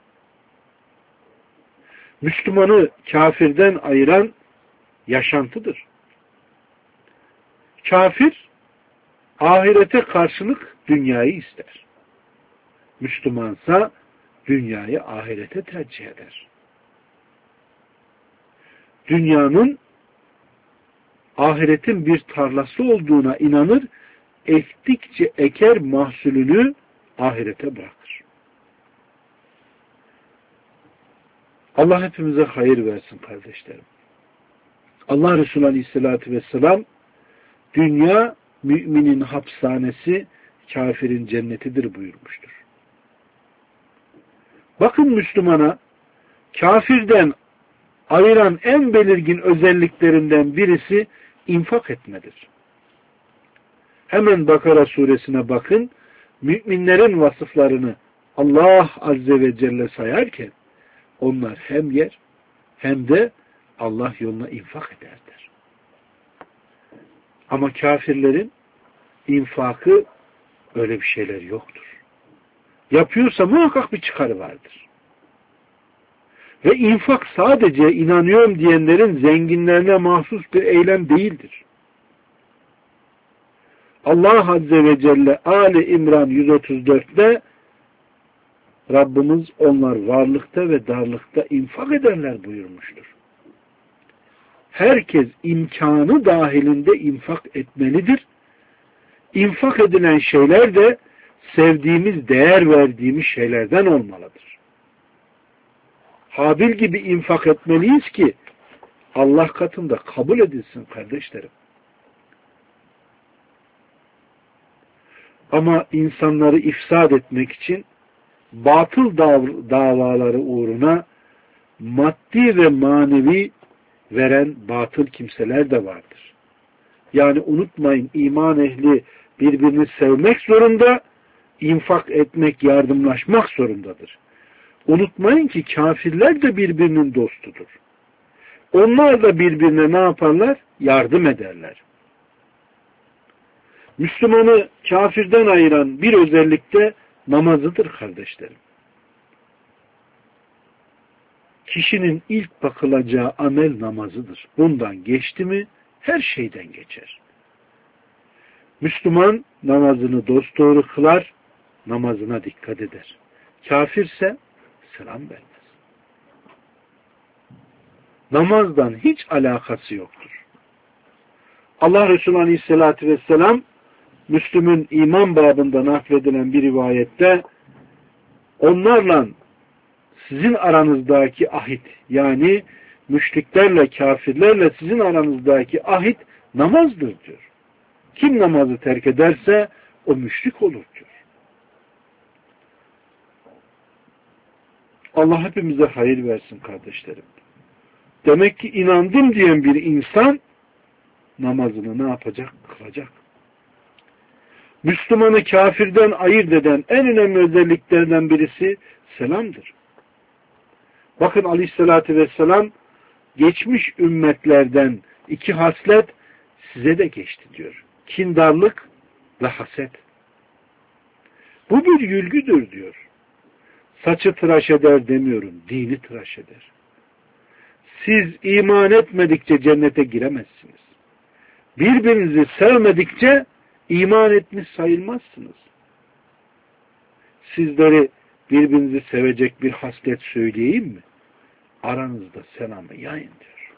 Müslümanı kafirden ayıran yaşantıdır. Kafir ahirete karşılık dünyayı ister. Müslümansa dünyayı ahirete tercih eder. Dünyanın ahiretin bir tarlası olduğuna inanır, ektikçe eker mahsulünü ahirete bırakır. Allah hepimize hayır versin kardeşlerim. Allah Resulü Aleyhisselatü Vesselam dünya müminin hapishanesi, kafirin cennetidir buyurmuştur. Bakın Müslümana kafirden ayıran en belirgin özelliklerinden birisi infak etmedir. Hemen Bakara suresine bakın, müminlerin vasıflarını Allah Azze ve Celle sayarken onlar hem yer hem de Allah yoluna infak ederler. Ama kafirlerin infakı öyle bir şeyler yoktur. Yapıyorsa muhakkak bir çıkarı vardır. Ve infak sadece inanıyorum diyenlerin zenginlerine mahsus bir eylem değildir. Allah Azze ve Celle Ali İmran 134'te Rabbimiz onlar varlıkta ve darlıkta infak ederler buyurmuştur. Herkes imkanı dahilinde infak etmelidir. İnfak edilen şeyler de sevdiğimiz, değer verdiğimiz şeylerden olmalıdır. Habil gibi infak etmeliyiz ki Allah katında kabul edilsin kardeşlerim. Ama insanları ifsad etmek için batıl davaları uğruna maddi ve manevi veren batıl kimseler de vardır. Yani unutmayın, iman ehli birbirini sevmek zorunda, infak etmek, yardımlaşmak zorundadır. Unutmayın ki kafirler de birbirinin dostudur. Onlar da birbirine ne yaparlar? Yardım ederler. Müslümanı kafirden ayıran bir özellik de namazıdır kardeşlerim. Kişinin ilk bakılacağı amel namazıdır. Bundan geçti mi her şeyden geçer. Müslüman namazını dosdoğru kılar, namazına dikkat eder. Kafirse selam vermez. Namazdan hiç alakası yoktur. Allah Resulü Aleyhisselatü Vesselam Müslüm'ün iman babında nakledilen bir rivayette onlarla sizin aranızdaki ahit, yani müşriklerle, kafirlerle sizin aranızdaki ahit namazdır diyor. Kim namazı terk ederse o müşrik olur diyor. Allah hepimize hayır versin kardeşlerim. Demek ki inandım diyen bir insan namazını ne yapacak? Kılacak. Müslümanı kafirden ayırt eden en önemli özelliklerden birisi selamdır. Bakın Aleyhisselatü Vesselam geçmiş ümmetlerden iki haslet size de geçti diyor. Kindarlık ve haset. Bu bir yülgüdür diyor. Saçı tıraş eder demiyorum, dini tıraş eder. Siz iman etmedikçe cennete giremezsiniz. Birbirinizi sevmedikçe iman etmiş sayılmazsınız. Sizleri birbirinizi sevecek bir haslet söyleyeyim mi? Aranızda selamı yayın diyor.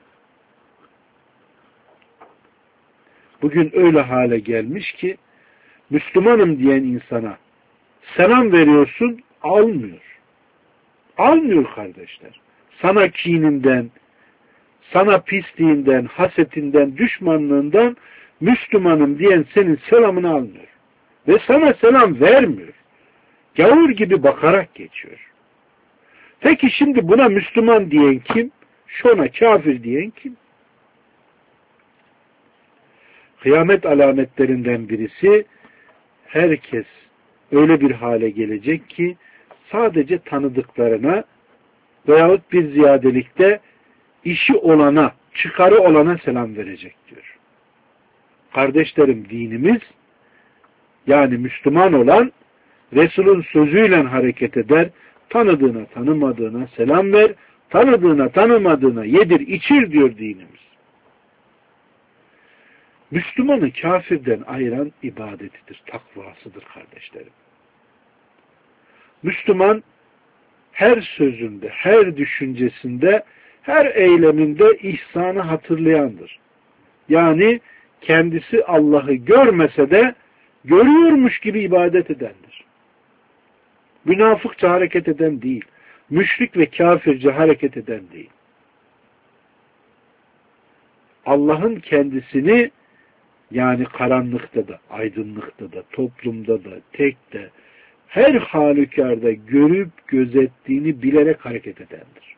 Bugün öyle hale gelmiş ki Müslümanım diyen insana selam veriyorsun, almıyor. Almıyor kardeşler. Sana kininden, sana pisliğinden, hasetinden, düşmanlığından Müslümanım diyen senin selamını almıyor. Ve sana selam vermiyor. Gavur gibi bakarak geçiyor. Peki şimdi buna Müslüman diyen kim? Şuna kafir diyen kim? Kıyamet alametlerinden birisi herkes öyle bir hale gelecek ki sadece tanıdıklarına veyahut bir ziyadelikte işi olana, çıkarı olana selam verecek diyor. Kardeşlerim, dinimiz yani Müslüman olan Resul'ün sözüyle hareket eder, tanıdığına tanımadığına selam ver, tanıdığına tanımadığına yedir içir diyor dinimiz. Müslümanı kafirden ayıran ibadetidir, takvasıdır kardeşlerim. Müslüman her sözünde, her düşüncesinde, her eyleminde ihsanı hatırlayandır. Yani kendisi Allah'ı görmese de görüyormuş gibi ibadet edendir. Münafıkça hareket eden değil. Müşrik ve kafirce hareket eden değil. Allah'ın kendisini yani karanlıkta da, aydınlıkta da, toplumda da, tek de, her halükarda görüp gözettiğini bilerek hareket edendir.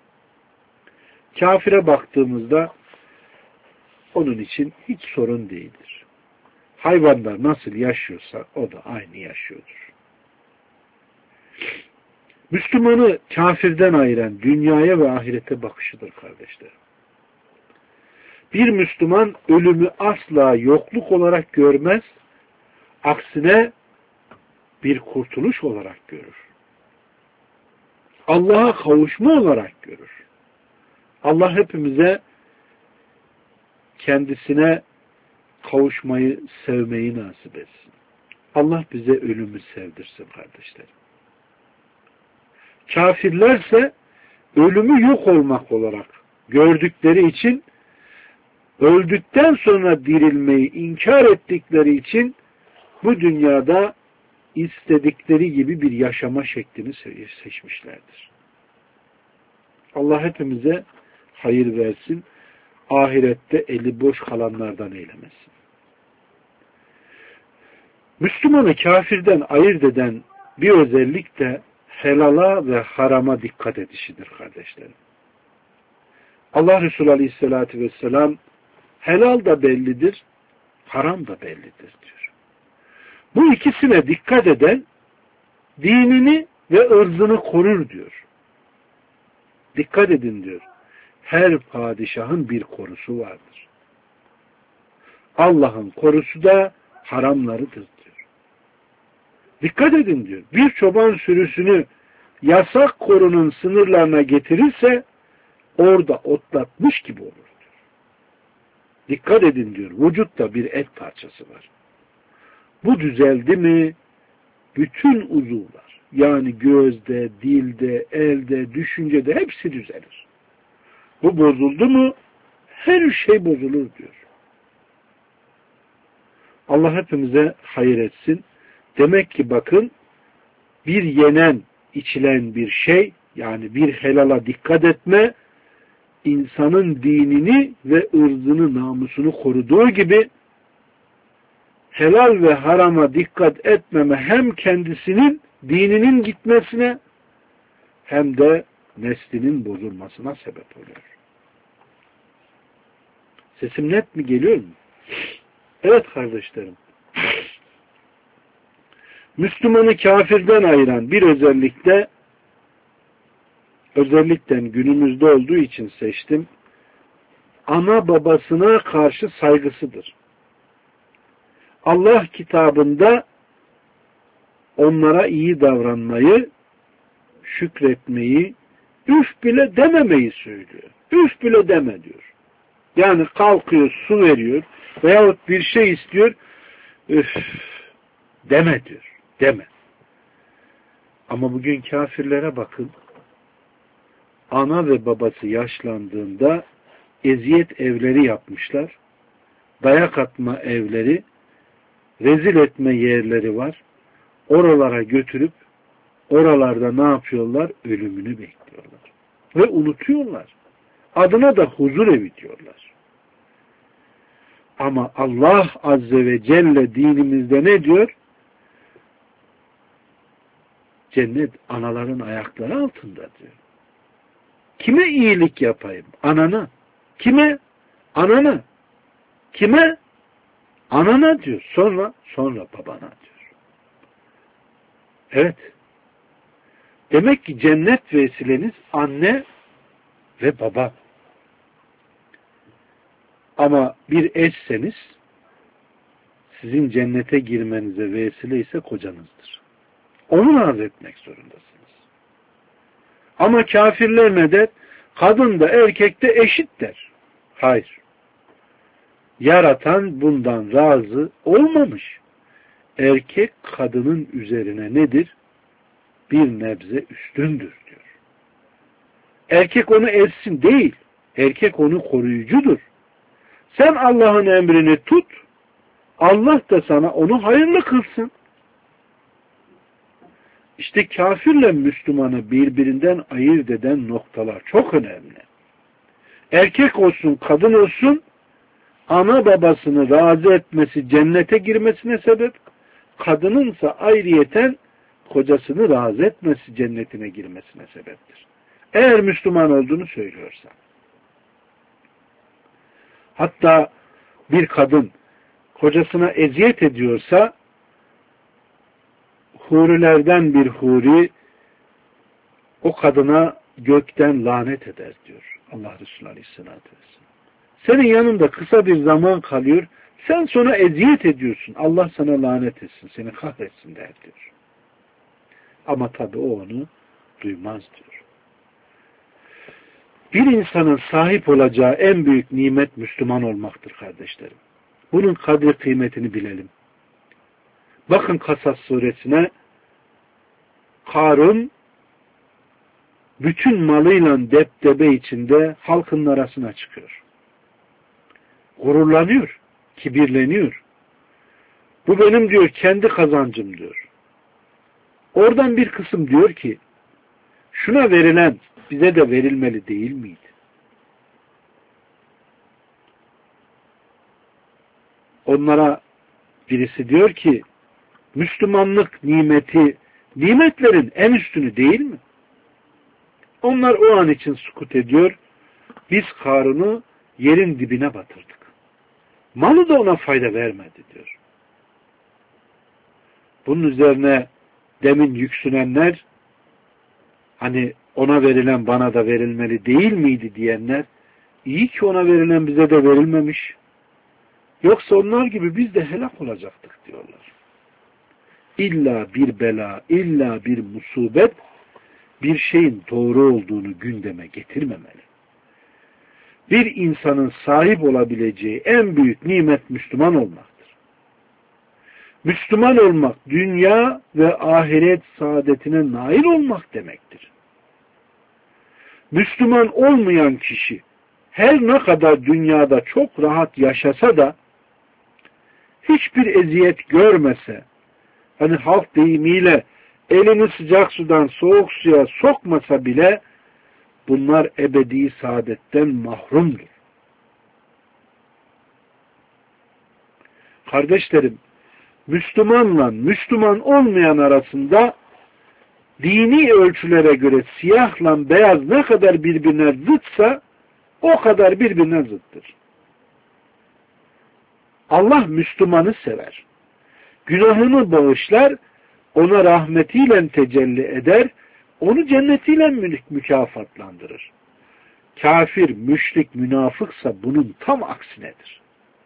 Kafire baktığımızda onun için hiç sorun değildir. Hayvanlar nasıl yaşıyorsa o da aynı yaşıyordur. Müslümanı kafirden ayıran dünyaya ve ahirete bakışıdır kardeşlerim. Bir Müslüman ölümü asla yokluk olarak görmez, aksine bir kurtuluş olarak görür. Allah'a kavuşma olarak görür. Allah hepimize kendisine kavuşmayı, sevmeyi nasip etsin. Allah bize ölümü sevdirsin kardeşlerim. Kafirlerse ölümü yok olmak olarak gördükleri için, öldükten sonra dirilmeyi inkar ettikleri için bu dünyada istedikleri gibi bir yaşama şeklini seçmişlerdir. Allah hepimize hayır versin, ahirette eli boş kalanlardan eylemesin. Müslümanı kafirden ayırt eden bir özellik de helala ve harama dikkat edişidir kardeşlerim. Allah Resulü Aleyhisselatü Vesselam helal da bellidir, haram da bellidir diyor. Bu ikisine dikkat eden dinini ve ırzını korur diyor. Dikkat edin diyor. Her padişahın bir korusu vardır. Allah'ın korusu da haramlarıdır diyor. Dikkat edin diyor. Bir çoban sürüsünü yasak korunun sınırlarına getirirse orada otlatmış gibi olur diyor. Dikkat edin diyor. Vücutta bir et parçası var. Bu düzeldi mi bütün uzuvlar yani gözde, dilde, elde, düşüncede hepsi düzelir. Bu bozuldu mu her şey bozulur diyor. Allah hepimize hayır etsin. Demek ki bakın bir yenen, içilen bir şey yani bir helala dikkat etme insanın dinini ve ırzını, namusunu koruduğu gibi helal ve harama dikkat etmeme hem kendisinin dininin gitmesine hem de neslinin bozulmasına sebep oluyor. Sesim net mi geliyor mu? Evet kardeşlerim. Müslümanı kafirden ayıran bir özellik de özellikle günümüzde olduğu için seçtim. Ana babasına karşı saygısıdır. Allah kitabında onlara iyi davranmayı, şükretmeyi, üf bile dememeyi söylüyor. Üf bile deme diyor. Yani kalkıyor, su veriyor veyahut bir şey istiyor, üf deme diyor. Deme. Ama bugün kafirlere bakın. Ana ve babası yaşlandığında eziyet evleri yapmışlar. Dayak atma evleri, rezil etme yerleri var. Oralara götürüp oralarda ne yapıyorlar? Ölümünü bekliyorlar. Ve unutuyorlar. Adına da huzur evi diyorlar. Ama Allah Azze ve Celle dinimizde ne diyor? Cennet anaların ayakları altında diyor. Kime iyilik yapayım? Anana. Kime? Anana. Kime? Anana diyor. Sonra babana diyor. Evet. Demek ki cennet vesileniz anne ve baba. Ama bir eşseniz sizin cennete girmenize vesile ise kocanızdır. Onu arz etmek zorundasınız. Ama kafirler ne der? Kadın da erkek de eşit der. Hayır. Yaratan bundan razı olmamış. Erkek kadının üzerine nedir? Bir nebze üstündür diyor. Erkek onu ezsin değil. Erkek onu koruyucudur. Sen Allah'ın emrini tut. Allah da sana onu hayırlı kılsın. İşte kafirle Müslümanı birbirinden ayırt eden noktalar çok önemli. Erkek olsun, kadın olsun, ana babasını razı etmesi cennete girmesine sebep, kadınınsa ayrıyeten kocasını razı etmesi cennetine girmesine sebeptir. Eğer Müslüman olduğunu söylüyorsa. Hatta bir kadın kocasına eziyet ediyorsa, hurilerden bir huri o kadına gökten lanet eder diyor Allah Resulü Aleyhisselatü Vesselam. Senin yanında kısa bir zaman kalıyor, sen sonra eziyet ediyorsun. Allah sana lanet etsin, seni kahretsin der diyor. Ama tabi o onu duymaz diyor. Bir insanın sahip olacağı en büyük nimet Müslüman olmaktır kardeşlerim. Bunun kadri kıymetini bilelim. Bakın Kasas suresine, Karun bütün malıyla depdebe içinde halkın arasına çıkıyor. Gururlanıyor, kibirleniyor. Bu benim diyor kendi kazancım diyor. Oradan bir kısım diyor ki, şuna verilen bize de verilmeli değil miydi? Onlara birisi diyor ki, Müslümanlık nimeti, nimetlerin en üstünü değil mi? Onlar o an için sukut ediyor. Biz Karun'u yerin dibine batırdık. Malı da ona fayda vermedi diyor. Bunun üzerine demin yüksünenler, hani ona verilen bana da verilmeli değil miydi diyenler, iyi ki ona verilen bize de verilmemiş. Yoksa onlar gibi biz de helak olacaktık diyorlar. İlla bir bela, illa bir musibet bir şeyin doğru olduğunu gündeme getirmemeli. Bir insanın sahip olabileceği en büyük nimet Müslüman olmaktır. Müslüman olmak dünya ve ahiret saadetine nail olmak demektir. Müslüman olmayan kişi her ne kadar dünyada çok rahat yaşasa da hiçbir eziyet görmese, hani halk deyimiyle elini sıcak sudan soğuk suya sokmasa bile bunlar ebedi saadetten mahrumdur. Kardeşlerim, Müslümanla Müslüman olmayan arasında dini ölçülere göre siyahla beyaz ne kadar birbirine zıtsa o kadar birbirine zıttır. Allah Müslümanı sever. Günahını bağışlar, ona rahmetiyle tecelli eder, onu cennetiyle mükafatlandırır. Kafir, müşrik, münafıksa bunun tam aksinedir.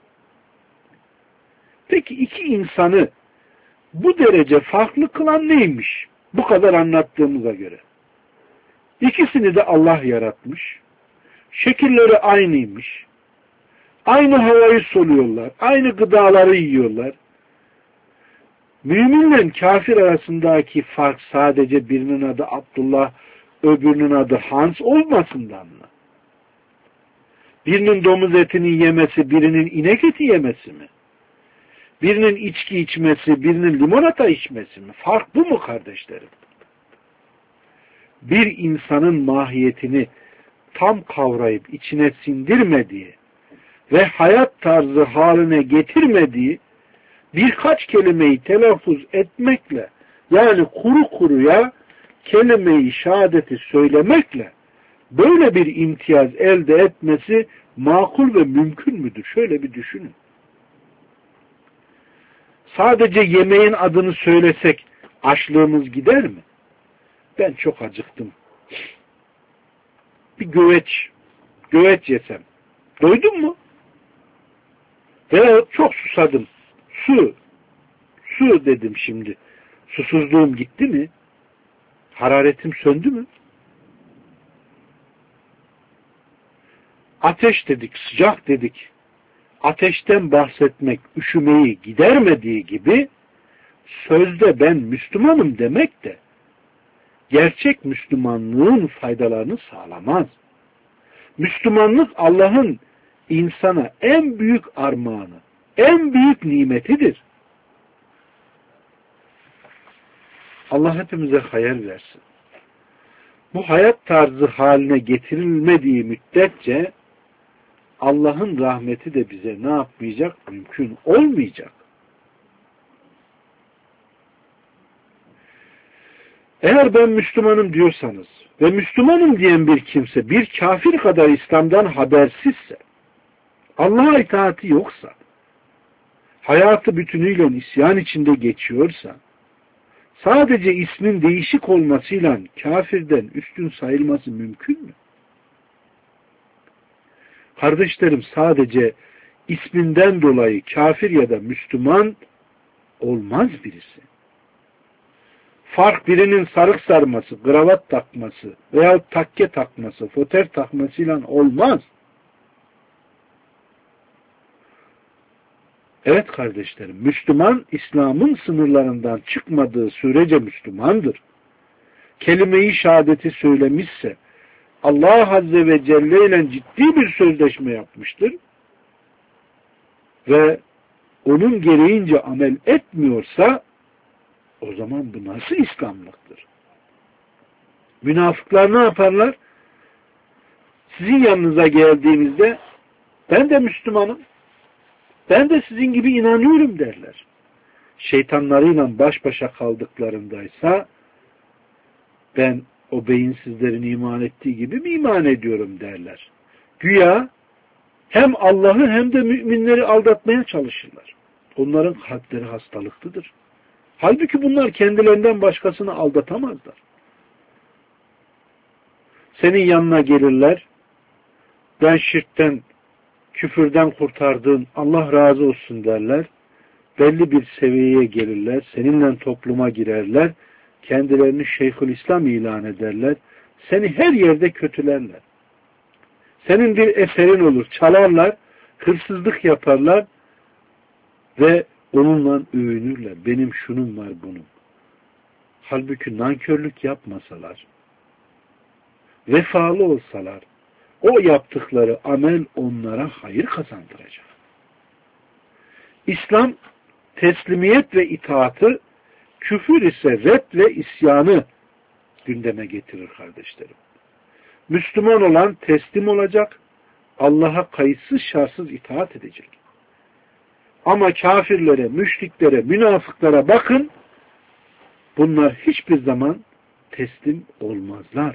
Peki iki insanı bu derece farklı kılan neymiş? Bu kadar anlattığımıza göre. İkisini de Allah yaratmış. Şekilleri aynıymış. Aynı havayı soluyorlar. Aynı gıdaları yiyorlar. Müminle kafir arasındaki fark sadece birinin adı Abdullah, öbürünün adı Hans olmasından mı? Birinin domuz etini yemesi, birinin inek eti yemesi mi? Birinin içki içmesi, birinin limonata içmesi mi? Fark bu mu kardeşlerim? Bir insanın mahiyetini tam kavrayıp içine sindirmediği ve hayat tarzı haline getirmediği birkaç kelimeyi telaffuz etmekle, yani kuru kuruya kelime-i şehadeti söylemekle böyle bir imtiyaz elde etmesi makul ve mümkün müdür? Şöyle bir düşünün. Sadece yemeğin adını söylesek açlığımız gider mi? Ben çok acıktım. Bir göveç yesem. Doydun mu? Veya çok susadım. Su dedim şimdi. Susuzluğum gitti mi? Hararetim söndü mü? Ateş dedik, sıcak dedik. Ateşten bahsetmek üşümeyi gidermediği gibi sözde ben Müslümanım demek de gerçek Müslümanlığın faydalarını sağlamaz. Müslümanlık Allah'ın insana en büyük armağanı, en büyük nimetidir. Allah hepimize hayır versin. Bu hayat tarzı haline getirilmediği müddetçe Allah'ın rahmeti de bize ne yapmayacak? Mümkün olmayacak. Eğer ben Müslümanım diyorsanız ve Müslümanım diyen bir kimse bir kafir kadar İslam'dan habersizse, Allah'a itaati yoksa, hayatı bütünüyle isyan içinde geçiyorsa, sadece ismin değişik olmasıyla kafirden üstün sayılması mümkün mü? Kardeşlerim, sadece isminden dolayı kafir ya da Müslüman olmaz birisi. Fark birinin sarık sarması, kravat takması veya takke takması, foter takmasıyla olmaz. Evet kardeşlerim, Müslüman İslam'ın sınırlarından çıkmadığı sürece Müslümandır. Kelime-i şehadeti söylemişse, Allah Azze ve Celle ile ciddi bir sözleşme yapmıştır ve onun gereğince amel etmiyorsa, o zaman bu nasıl İslamlıktır? Münafıklar ne yaparlar? Sizin yanınıza geldiğinizde ben de Müslümanım, ben de sizin gibi inanıyorum derler. Şeytanlarıyla baş başa kaldıklarındaysa ben o beyinsizlerin iman ettiği gibi mi iman ediyorum derler. Güya hem Allah'ı hem de müminleri aldatmaya çalışırlar. Onların kalpleri hastalıklıdır. Halbuki bunlar kendilerinden başkasını aldatamazlar. Senin yanına gelirler, ben şirkten, küfürden kurtardığın Allah razı olsun derler. Belli bir seviyeye gelirler, seninle topluma girerler, kendilerini Şeyhülislam ilan ederler, seni her yerde kötülerler. Senin bir eserin olur, çalarlar, hırsızlık yaparlar ve onunla övünürler. Benim şunum var bunun. Halbuki nankörlük yapmasalar, vefalı olsalar, o yaptıkları amel onlara hayır kazandıracak. İslam teslimiyet ve itaatı, küfür ise red ve isyanı gündeme getirir kardeşlerim. Müslüman olan teslim olacak, Allah'a kayıtsız şartsız itaat edecek. Ama kafirlere, müşriklere, münafıklara bakın, bunlar hiçbir zaman teslim olmazlar.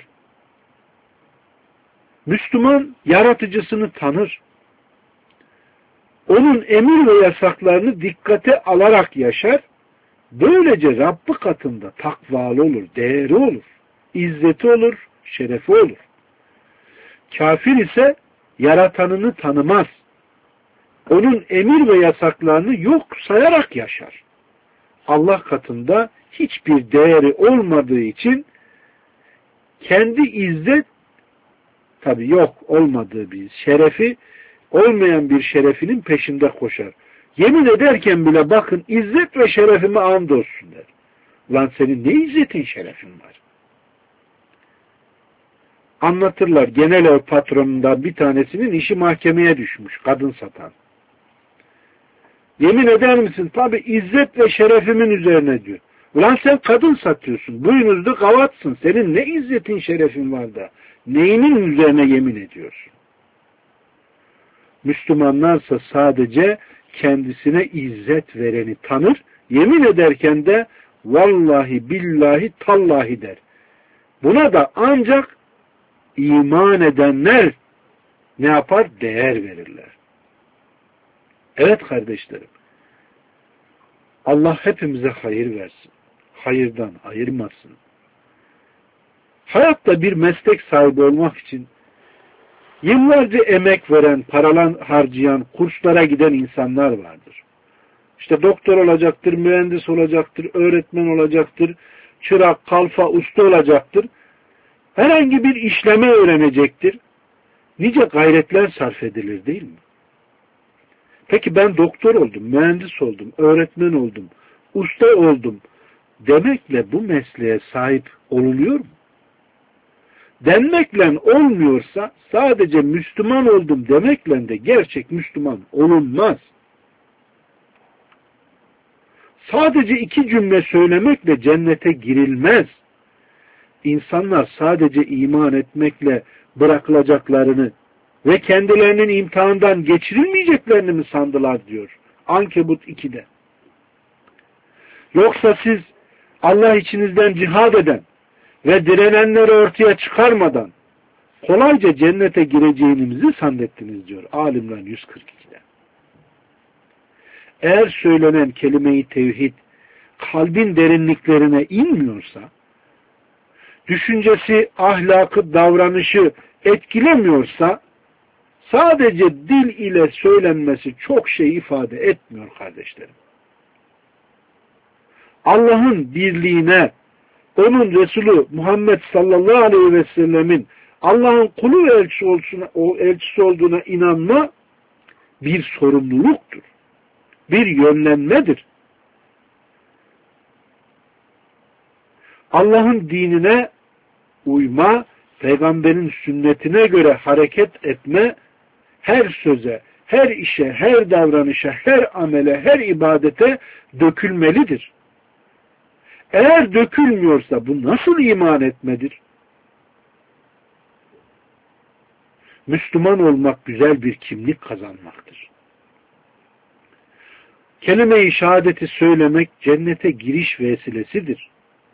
Müslüman yaratıcısını tanır. Onun emir ve yasaklarını dikkate alarak yaşar. Böylece Rabbi katında takvalı olur, değeri olur, izzeti olur, şerefi olur. Kafir ise yaratanını tanımaz. Onun emir ve yasaklarını yok sayarak yaşar. Allah katında hiçbir değeri olmadığı için kendi izzet tabi yok olmadığı bir şerefi, olmayan bir şerefinin peşinde koşar. Yemin ederken bile bakın izzet ve şerefime andolsun der. Ulan senin ne izzetin şerefin var? Anlatırlar, genel ev patronundan bir tanesinin işi mahkemeye düşmüş, kadın satan. Yemin eder misin? Tabi izzet ve şerefimin üzerine diyor. Ulan sen kadın satıyorsun, boynuzlu kavatsın, senin ne izzetin şerefin var da neyinin üzerine yemin ediyorsun? Müslümanlarsa sadece kendisine izzet vereni tanır, yemin ederken de vallahi billahi tallahi der. Buna da ancak iman edenler ne yapar? Değer verirler. Evet kardeşlerim, Allah hepimize hayır versin. Hayırdan ayırmasın. Hayatta bir meslek sahibi olmak için yıllarca emek veren, paralar harcayan, kurslara giden insanlar vardır. İşte doktor olacaktır, mühendis olacaktır, öğretmen olacaktır, çırak, kalfa, usta olacaktır. Herhangi bir işleme öğrenecektir. Nice gayretler sarf edilir değil mi? Peki ben doktor oldum, mühendis oldum, öğretmen oldum, usta oldum demekle bu mesleğe sahip olunuyor mu? Denmekle olmuyorsa sadece Müslüman oldum demekle de gerçek Müslüman olunmaz. Sadece 2 cümle söylemekle cennete girilmez. İnsanlar sadece iman etmekle bırakılacaklarını ve kendilerinin imtihandan geçirilmeyeceklerini mi sandılar diyor Ankebut 2'de. Yoksa siz Allah içinizden cihad eden ve direnenleri ortaya çıkarmadan kolayca cennete gireceğinizi zannettiniz diyor Ali İmran 142'de. Eğer söylenen kelime-i tevhid kalbin derinliklerine inmiyorsa, düşüncesi, ahlakı, davranışı etkilemiyorsa, sadece dil ile söylenmesi çok şey ifade etmiyor kardeşlerim. Allah'ın birliğine, onun Resulü Muhammed sallallahu aleyhi ve sellemin Allah'ın kulu ve elçisi olduğuna inanma bir sorumluluktur. Bir yönlenmedir. Allah'ın dinine uyma, peygamberin sünnetine göre hareket etme, her söze, her işe, her davranışa, her amele, her ibadete dökülmelidir. Eğer dökülmüyorsa bu nasıl iman etmedir? Müslüman olmak güzel bir kimlik kazanmaktır. Kelime-i şehadeti söylemek cennete giriş vesilesidir.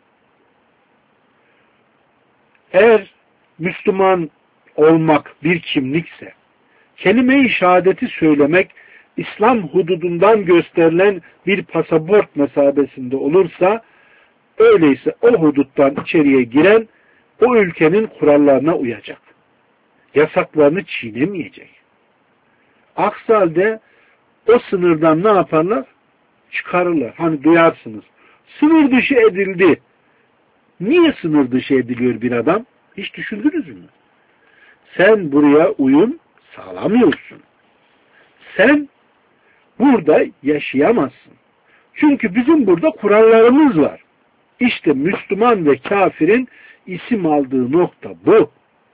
Eğer Müslüman olmak bir kimlikse, kelime-i şehadeti söylemek İslam hududundan gösterilen bir pasaport mesabesinde olursa, öyleyse o huduttan içeriye giren o ülkenin kurallarına uyacak. Yasaklarını çiğnemeyecek. Aksi halde o sınırdan ne yaparlar? Çıkarırlar. Hani duyarsınız. Sınır dışı edildi. Niye sınır dışı ediliyor bir adam? Hiç düşündünüz mü? Sen buraya uyum sağlamıyorsun. Sen burada yaşayamazsın. Çünkü bizim burada kurallarımız var. İşte Müslüman ve kafirin isim aldığı nokta bu.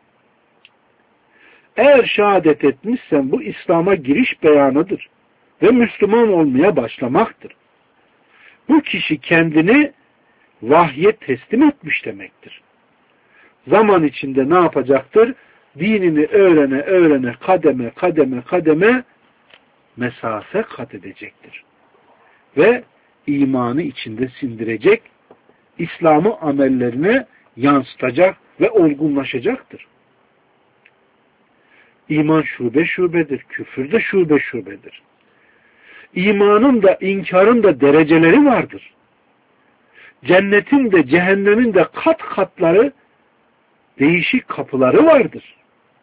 Eğer şehadet etmişsen bu İslam'a giriş beyanıdır ve Müslüman olmaya başlamaktır. Bu kişi kendini vahye teslim etmiş demektir. Zaman içinde ne yapacaktır? Dinini öğrene öğrene kademe mesafe kat edecektir. Ve imanı içinde sindirecek, İslam'ı amellerine yansıtacak ve olgunlaşacaktır. İman şube şubedir, küfür de şube şubedir. İmanın da inkarın da dereceleri vardır. Cennetin de cehennemin de kat katları, değişik kapıları vardır.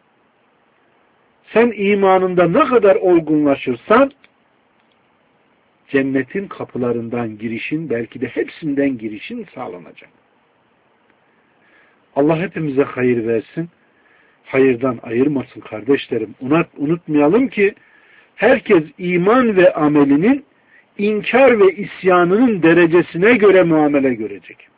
Sen imanında ne kadar olgunlaşırsan cennetin kapılarından girişin, belki de hepsinden girişin sağlanacak. Allah hepimize hayır versin. Hayırdan ayırmasın kardeşlerim. Unutmayalım ki herkes iman ve amelinin inkar ve isyanının derecesine göre muamele görecek.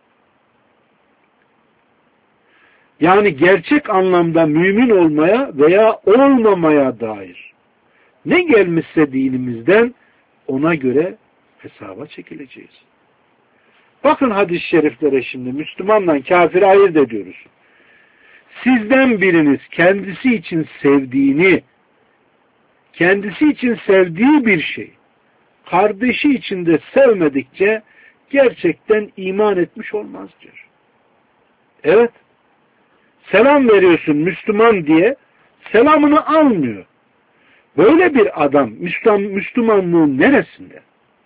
Yani gerçek anlamda mümin olmaya veya olmamaya dair ne gelmişse dinimizden ona göre hesaba çekileceğiz. Bakın hadis-i şeriflere şimdi Müslümanla kafiri ayırt ediyoruz. Sizden biriniz kendisi için sevdiğini, kendisi için sevdiği bir şey, kardeşi için de sevmedikçe gerçekten iman etmiş olmaz diyor. Evet, selam veriyorsun Müslüman diye, selamını almıyor. Böyle bir adam Müslümanlığın neresinde?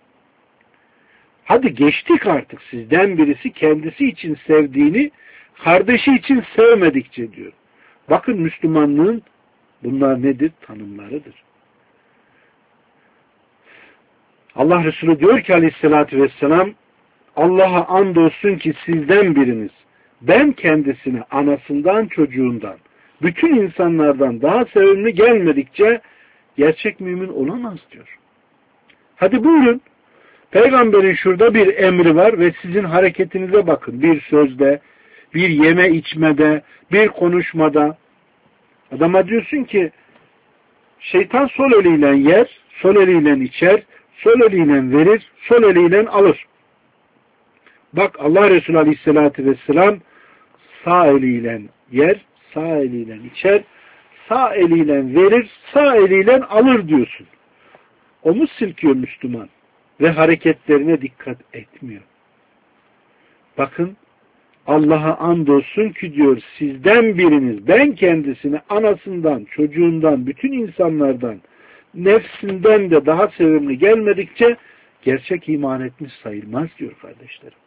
Hadi geçtik artık, sizden birisi kendisi için sevdiğini kardeşi için sevmedikçe diyor. Bakın Müslümanlığın bunlar nedir? Tanımlarıdır. Allah Resulü diyor ki aleyhissalatü vesselam, Allah'a andolsun ki sizden biriniz ben kendisine anasından çocuğundan bütün insanlardan daha sevimli gelmedikçe gerçek mümin olamaz diyor. Hadi buyurun. Peygamberin şurada bir emri var ve sizin hareketinize bakın. Bir sözde, bir yeme içmede, bir konuşmada. Adama diyorsun ki şeytan sol eliyle yer, sol eliyle içer, sol eliyle verir, sol eliyle alır. Bak Allah Resulü Aleyhisselatü Vesselam sağ eliyle yer, sağ eliyle içer, sağ eliyle verir, sağ eliyle alır diyorsun. Omuz silkiyor Müslüman ve hareketlerine dikkat etmiyor. Bakın Allah'a andolsun ki diyor sizden biriniz ben kendisini anasından, çocuğundan, bütün insanlardan, nefsinden de daha sevimli gelmedikçe gerçek iman etmiş sayılmaz diyor kardeşlerim.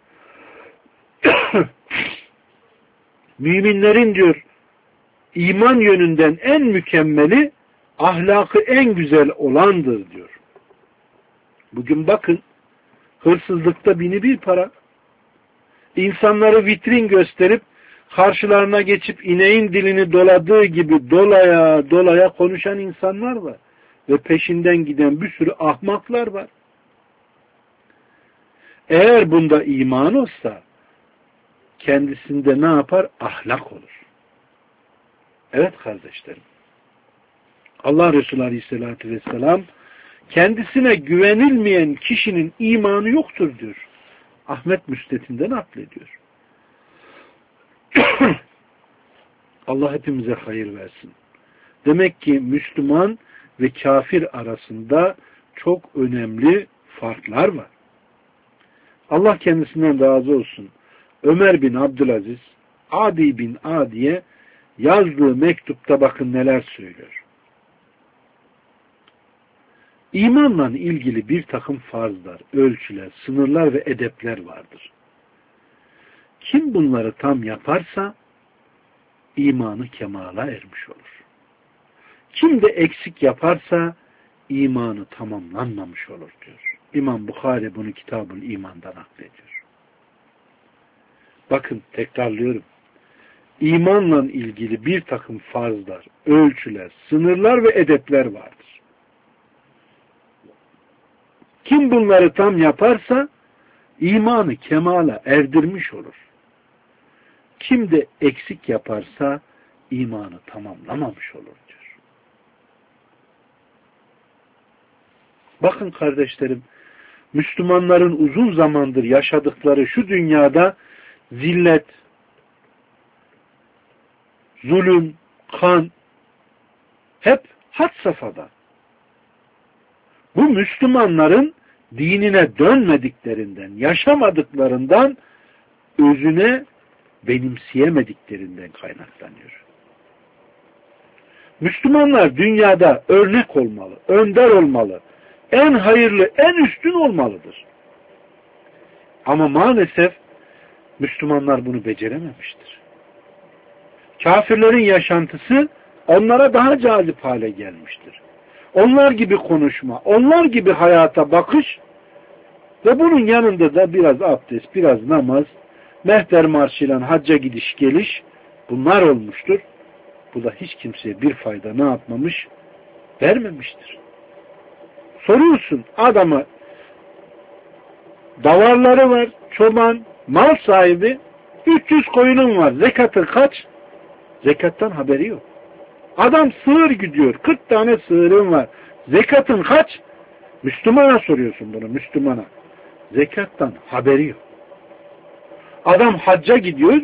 Müminlerin diyor iman yönünden en mükemmeli ahlakı en güzel olandır diyor. Bugün bakın hırsızlıkta bir para. İnsanları vitrin gösterip karşılarına geçip ineğin dilini doladığı gibi dolaya dolaya konuşan insanlar var. Ve peşinden giden bir sürü ahmaklar var. Eğer bunda iman olsa kendisinde ne yapar? Ahlak olur. Evet kardeşlerim. Allah Resulü Aleyhisselatü Vesselam kendisine güvenilmeyen kişinin imanı yoktur diyor. Ahmet Müsned'inden naklediyor. Allah hepimize hayır versin. Demek ki Müslüman ve kafir arasında çok önemli farklar var. Allah kendisinden razı olsun. Ömer bin Abdülaziz, Adi bin Adi'ye yazdığı mektupta bakın neler söylüyor. İmanla ilgili bir takım farzlar, ölçüler, sınırlar ve edepler vardır. Kim bunları tam yaparsa imanı kemala ermiş olur. Kim de eksik yaparsa imanı tamamlanmamış olur diyor. İmam Bukhari bunu Kitab-ül İman'dan naklediyor. Bakın tekrarlıyorum. İmanla ilgili bir takım farzlar, ölçüler, sınırlar ve edepler vardır. Kim bunları tam yaparsa imanı kemala erdirmiş olur. Kim de eksik yaparsa imanı tamamlamamış olur diyor. Bakın kardeşlerim, Müslümanların uzun zamandır yaşadıkları şu dünyada zillet, zulüm, kan hep had safhada. Bu Müslümanların dinine dönmediklerinden, yaşamadıklarından, özüne benimseyemediklerinden kaynaklanıyor. Müslümanlar dünyada örnek olmalı, önder olmalı, en hayırlı, en üstün olmalıdır. Ama maalesef Müslümanlar bunu becerememiştir. Kafirlerin yaşantısı onlara daha cazip hale gelmiştir. Onlar gibi konuşma, onlar gibi hayata bakış ve bunun yanında da biraz abdest, biraz namaz, mehter marşıyla hacca gidiş geliş bunlar olmuştur. Bu da hiç kimseye bir fayda ne yapmamış? Vermemiştir. Soruyorsun adama, davarları var, çoban, mal sahibi, 300 koyunun var, zekatı kaç? Zekattan haberi yok. Adam sığır gidiyor, 40 tane sığırın var, zekatın kaç? Müslümana soruyorsun bunu, Müslümana. Zekattan haberi yok. Adam hacca gidiyor,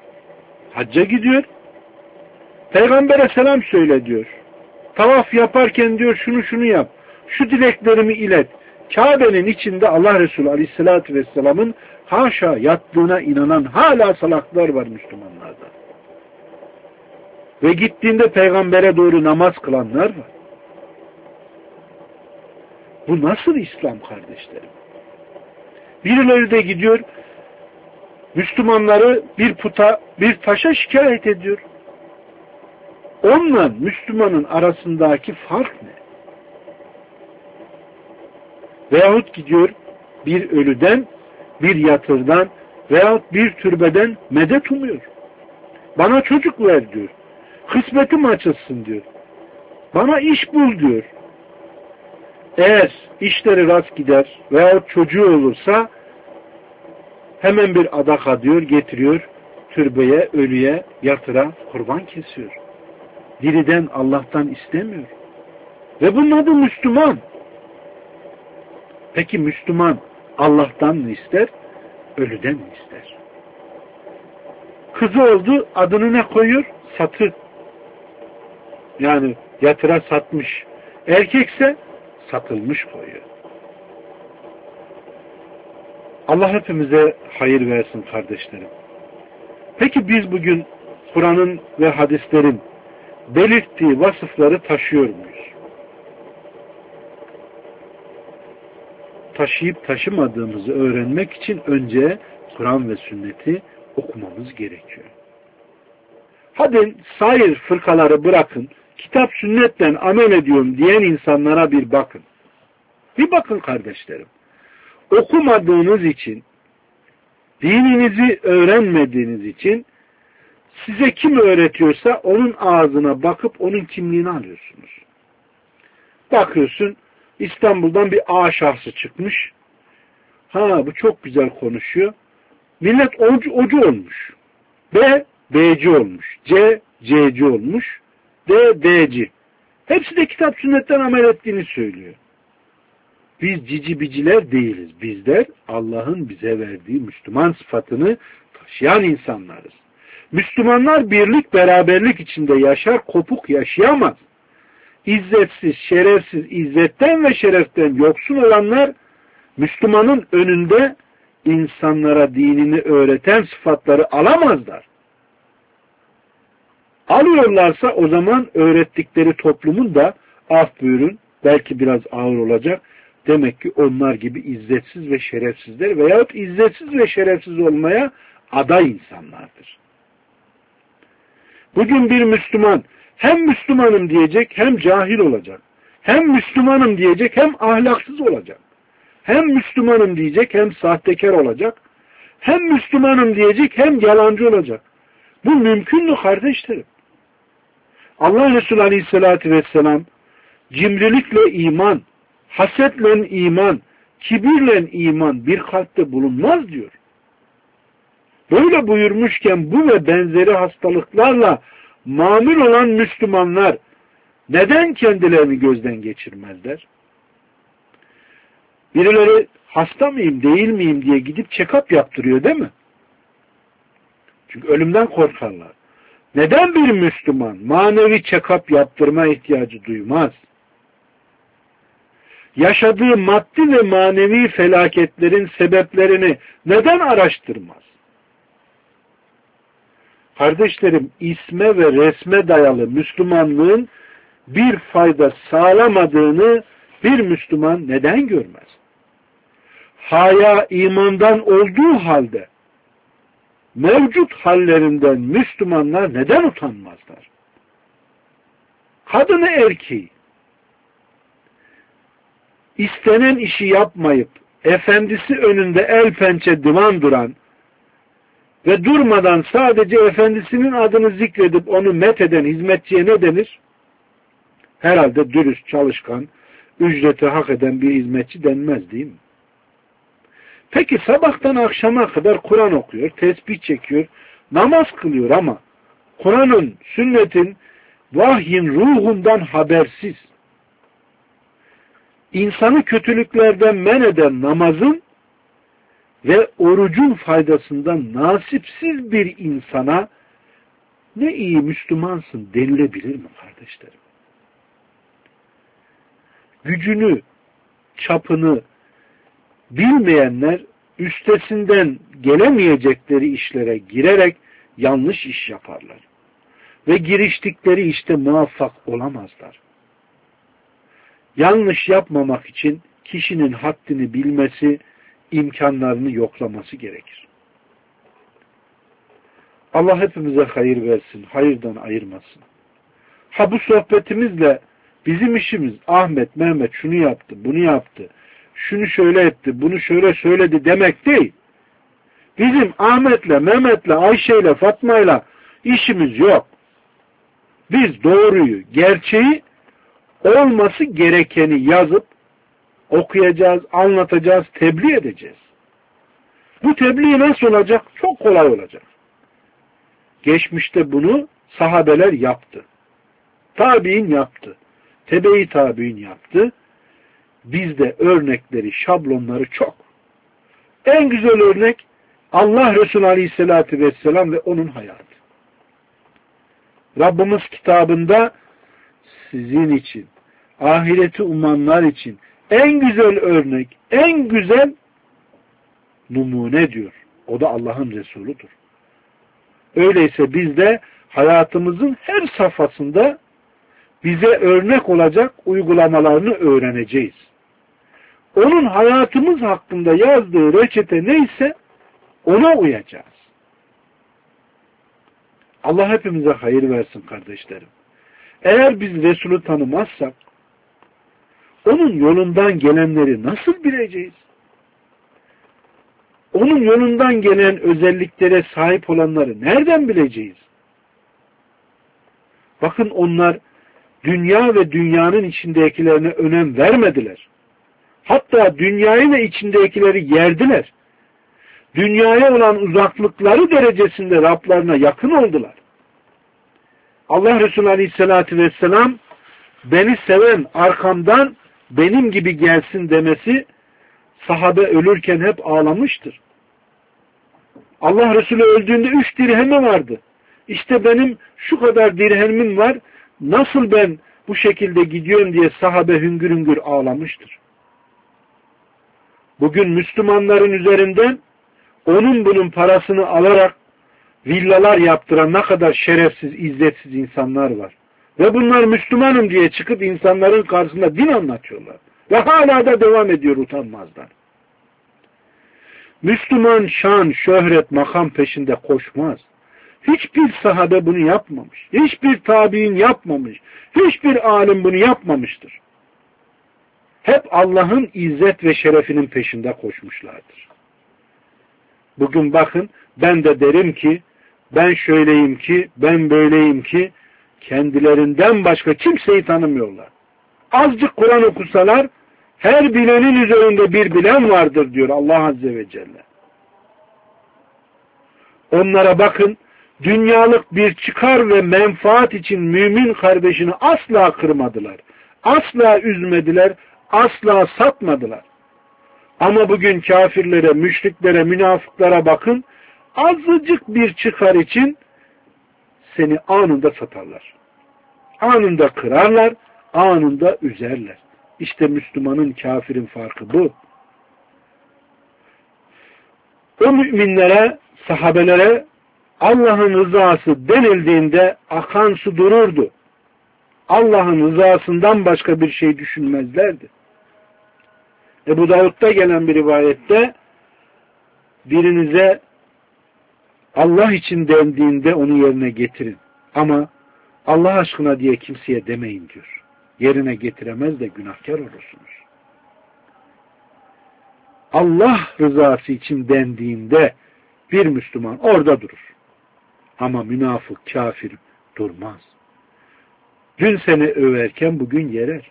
Peygamber'e selam söyle diyor. Tavaf yaparken diyor şunu yap, şu dileklerimi ilet. Kabe'nin içinde Allah Resulü Aleyhisselatü Vesselam'ın haşa yattığına inanan hala salaklar var Müslümanlarda. Ve gittiğinde Peygamber'e doğru namaz kılanlar var. Bu nasıl İslam kardeşlerim? Birileri de gidiyor, Müslümanları bir puta, bir taşa şikayet ediyor. Onunla Müslümanın arasındaki fark ne? Veyahut gidiyor bir ölüden, bir yatırdan veyahut bir türbeden medet umuyor. Bana çocuk ver diyor. Kısmetim açılsın diyor. Bana iş bul diyor. Eğer işleri rast gider veyahut çocuğu olursa hemen bir adaka diyor, getiriyor türbeye, ölüye, yatıra kurban kesiyor. Diriden Allah'tan istemiyor. Ve bunun adı Müslüman. Peki Müslüman Allah'tan mı ister, ölüden mi ister? Kızı oldu, adını ne koyuyor? Satı. Yani yatıra satmış. Erkekse satılmış koyuyor. Allah hepimize hayır versin kardeşlerim. Peki biz bugün Kur'an'ın ve hadislerin belirttiği vasıfları taşıyor muyuz? Taşıyıp taşımadığımızı öğrenmek için önce Kur'an ve sünneti okumamız gerekiyor. Hadi sair fırkaları bırakın, kitap sünnetle amel ediyorum diyen insanlara bir bakın. Bir bakın kardeşlerim. Okumadığınız için, dininizi öğrenmediğiniz için size kim öğretiyorsa onun ağzına bakıp onun kimliğini alıyorsunuz. Bakıyorsun İstanbul'dan bir A şahsı çıkmış. Ha bu çok güzel konuşuyor. Millet ocu olmuş. B B'ci olmuş. C C'ci olmuş. D D'ci. Hepsi de kitap sünnetten amel ettiğini söylüyor. Biz cici biciler değiliz. Bizler Allah'ın bize verdiği Müslüman sıfatını taşıyan insanlarız. Müslümanlar birlik, beraberlik içinde yaşar, kopuk yaşayamaz. İzzetsiz, şerefsiz, izzetten ve şereften yoksun olanlar Müslümanın önünde insanlara dinini öğreten sıfatları alamazlar. Alıyorlarsa o zaman öğrettikleri toplumun da af buyurun, belki biraz ağır olacak. Demek ki onlar gibi izzetsiz ve şerefsizler veyahut izzetsiz ve şerefsiz olmaya aday insanlardır. Bugün bir Müslüman hem Müslümanım diyecek hem cahil olacak. Hem Müslümanım diyecek hem ahlaksız olacak. Hem Müslümanım diyecek hem sahtekar olacak. Hem Müslümanım diyecek hem yalancı olacak. Bu mümkün mü kardeşlerim? Allah Resulü Aleyhisselatü Vesselam cimrilikle iman, hasetle iman, kibirle iman bir kalpte bulunmaz diyor. Böyle buyurmuşken bu ve benzeri hastalıklarla mamul olan Müslümanlar neden kendilerini gözden geçirmezler? Birileri hasta mıyım değil miyim diye gidip check-up yaptırıyor değil mi? Çünkü ölümden korkarlar. Neden bir Müslüman manevi check-up yaptırma ihtiyacı duymaz? Yaşadığı maddi ve manevi felaketlerin sebeplerini neden araştırmaz? Kardeşlerim, isme ve resme dayalı Müslümanlığın bir fayda sağlamadığını bir Müslüman neden görmez? Haya imandan olduğu halde mevcut hallerinden Müslümanlar neden utanmazlar? Kadını erkeği istenen işi yapmayıp efendisi önünde el pençe divan duran ve durmadan sadece efendisinin adını zikredip onu metheden hizmetçiye ne denir? Herhalde dürüst, çalışkan, ücreti hak eden bir hizmetçi denmez değil mi? Peki sabahtan akşama kadar Kur'an okuyor, tesbih çekiyor, namaz kılıyor ama Kur'an'ın, sünnetin, vahyin ruhundan habersiz. İnsanı kötülüklerden men eden namazın ve orucun faydasından nasipsiz bir insana ne iyi Müslümansın denilebilir mi kardeşlerim? Gücünü, çapını bilmeyenler üstesinden gelemeyecekleri işlere girerek yanlış iş yaparlar. Ve giriştikleri işte muvaffak olamazlar. Yanlış yapmamak için kişinin haddini bilmesi, imkanlarını yoklaması gerekir. Allah hepimize hayır versin, hayırdan ayırmasın. Ha bu sohbetimizle bizim işimiz Ahmet, Mehmet şunu yaptı, bunu yaptı, şunu şöyle etti, bunu şöyle söyledi demek değil. Bizim Ahmet'le, Mehmet'le, Ayşe'yle, Fatma'yla işimiz yok. Biz doğruyu, gerçeği, olması gerekeni yazıp okuyacağız, anlatacağız, tebliğ edeceğiz. Bu tebliğ nasıl olacak? Çok kolay olacak. Geçmişte bunu sahabeler yaptı. Tabi'in yaptı. Tebe-i tabi'in yaptı. bizde örnekleri, şablonları çok. En güzel örnek Allah Resulü Aleyhisselatü Vesselam ve onun hayatı. Rabbimiz kitabında sizin için, ahireti umanlar için en güzel örnek, en güzel numune diyor. O da Allah'ın Resuludur. Öyleyse biz de hayatımızın her safhasında bize örnek olacak uygulamalarını öğreneceğiz. Onun hayatımız hakkında yazdığı reçete neyse ona uyacağız. Allah hepimize hayır versin kardeşlerim. Eğer biz Resulü tanımazsak onun yolundan gelenleri nasıl bileceğiz? Onun yolundan gelen özelliklere sahip olanları nereden bileceğiz? Bakın onlar dünya ve dünyanın içindekilerine önem vermediler. Hatta dünyayı ve içindekileri yerdiler. Dünyaya olan uzaklıkları derecesinde Rablarına yakın oldular. Allah Resulü Aleyhisselatü Vesselam beni seven arkamdan benim gibi gelsin demesi sahabe ölürken hep ağlamıştır. Allah Resulü öldüğünde 3 dirhemi vardı. İşte benim şu kadar dirhemim var. Nasıl ben bu şekilde gidiyorum diye sahabe hüngür hüngür ağlamıştır. Bugün Müslümanların üzerinden onun bunun parasını alarak villalar yaptıran ne kadar şerefsiz, izzetsiz insanlar var. Ve bunlar Müslümanım diye çıkıp insanların karşısında din anlatıyorlar. Ve hala da devam ediyor utanmazlar. Müslüman şan, şöhret, makam peşinde koşmaz. Hiçbir sahabe bunu yapmamış. Hiçbir tabiin yapmamış. Hiçbir alim bunu yapmamıştır. Hep Allah'ın izzet ve şerefinin peşinde koşmuşlardır. Bugün bakın ben de derim ki ben şöyleyim ki ben böyleyim ki kendilerinden başka kimseyi tanımıyorlar. Azıcık Kur'an okusalar her bilenin üzerinde bir bilen vardır diyor Allah Azze ve Celle. Onlara bakın dünyalık bir çıkar ve menfaat için mümin kardeşini asla kırmadılar. Asla üzmediler. Asla satmadılar. Ama bugün kafirlere, müşriklere, münafıklara bakın azıcık bir çıkar için seni anında satarlar. Anında kırarlar, anında üzerler. İşte Müslümanın kafirin farkı bu. O müminlere, sahabelere Allah'ın rızası denildiğinde akan su dururdu. Allah'ın rızasından başka bir şey düşünmezlerdi. Ebu Davud'da gelen bir rivayette birinize Allah için dendiğinde onu yerine getirin. Ama Allah aşkına diye kimseye demeyin diyor. Yerine getiremez de günahkar olursunuz. Allah rızası için dendiğinde bir Müslüman orada durur. Ama münafık, kafir durmaz. Dün seni överken bugün yerer.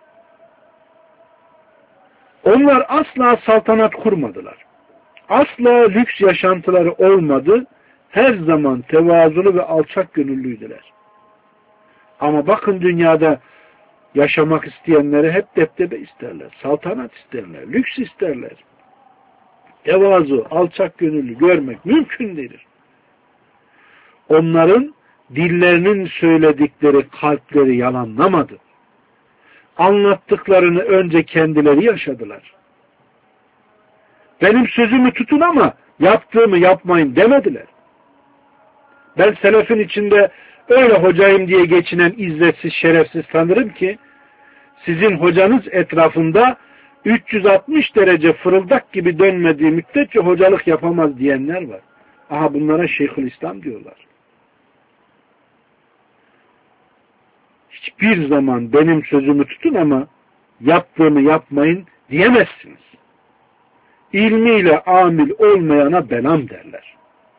Onlar asla saltanat kurmadılar. Asla lüks yaşantıları olmadı. Her zaman tevazulu ve alçak gönüllüydüler. Ama bakın dünyada yaşamak isteyenleri hep depdebe isterler. Saltanat isterler. Lüks isterler. Tevazu, alçak gönüllü görmek mümkün değil. Onların dillerinin söyledikleri kalpleri yalanlamadı. Anlattıklarını önce kendileri yaşadılar. Benim sözümü tutun ama yaptığımı yapmayın demediler. Ben selefin içinde öyle hocayım diye geçinen izzetsiz, şerefsiz tanırım ki sizin hocanız etrafında 360 derece fırıldak gibi dönmediği müddetçe hocalık yapamaz diyenler var. Aha bunlara Şeyhülislam diyorlar. Hiçbir zaman benim sözümü tutun ama yaptığımı yapmayın diyemezsiniz. İlmiyle amil olmayana belam derler.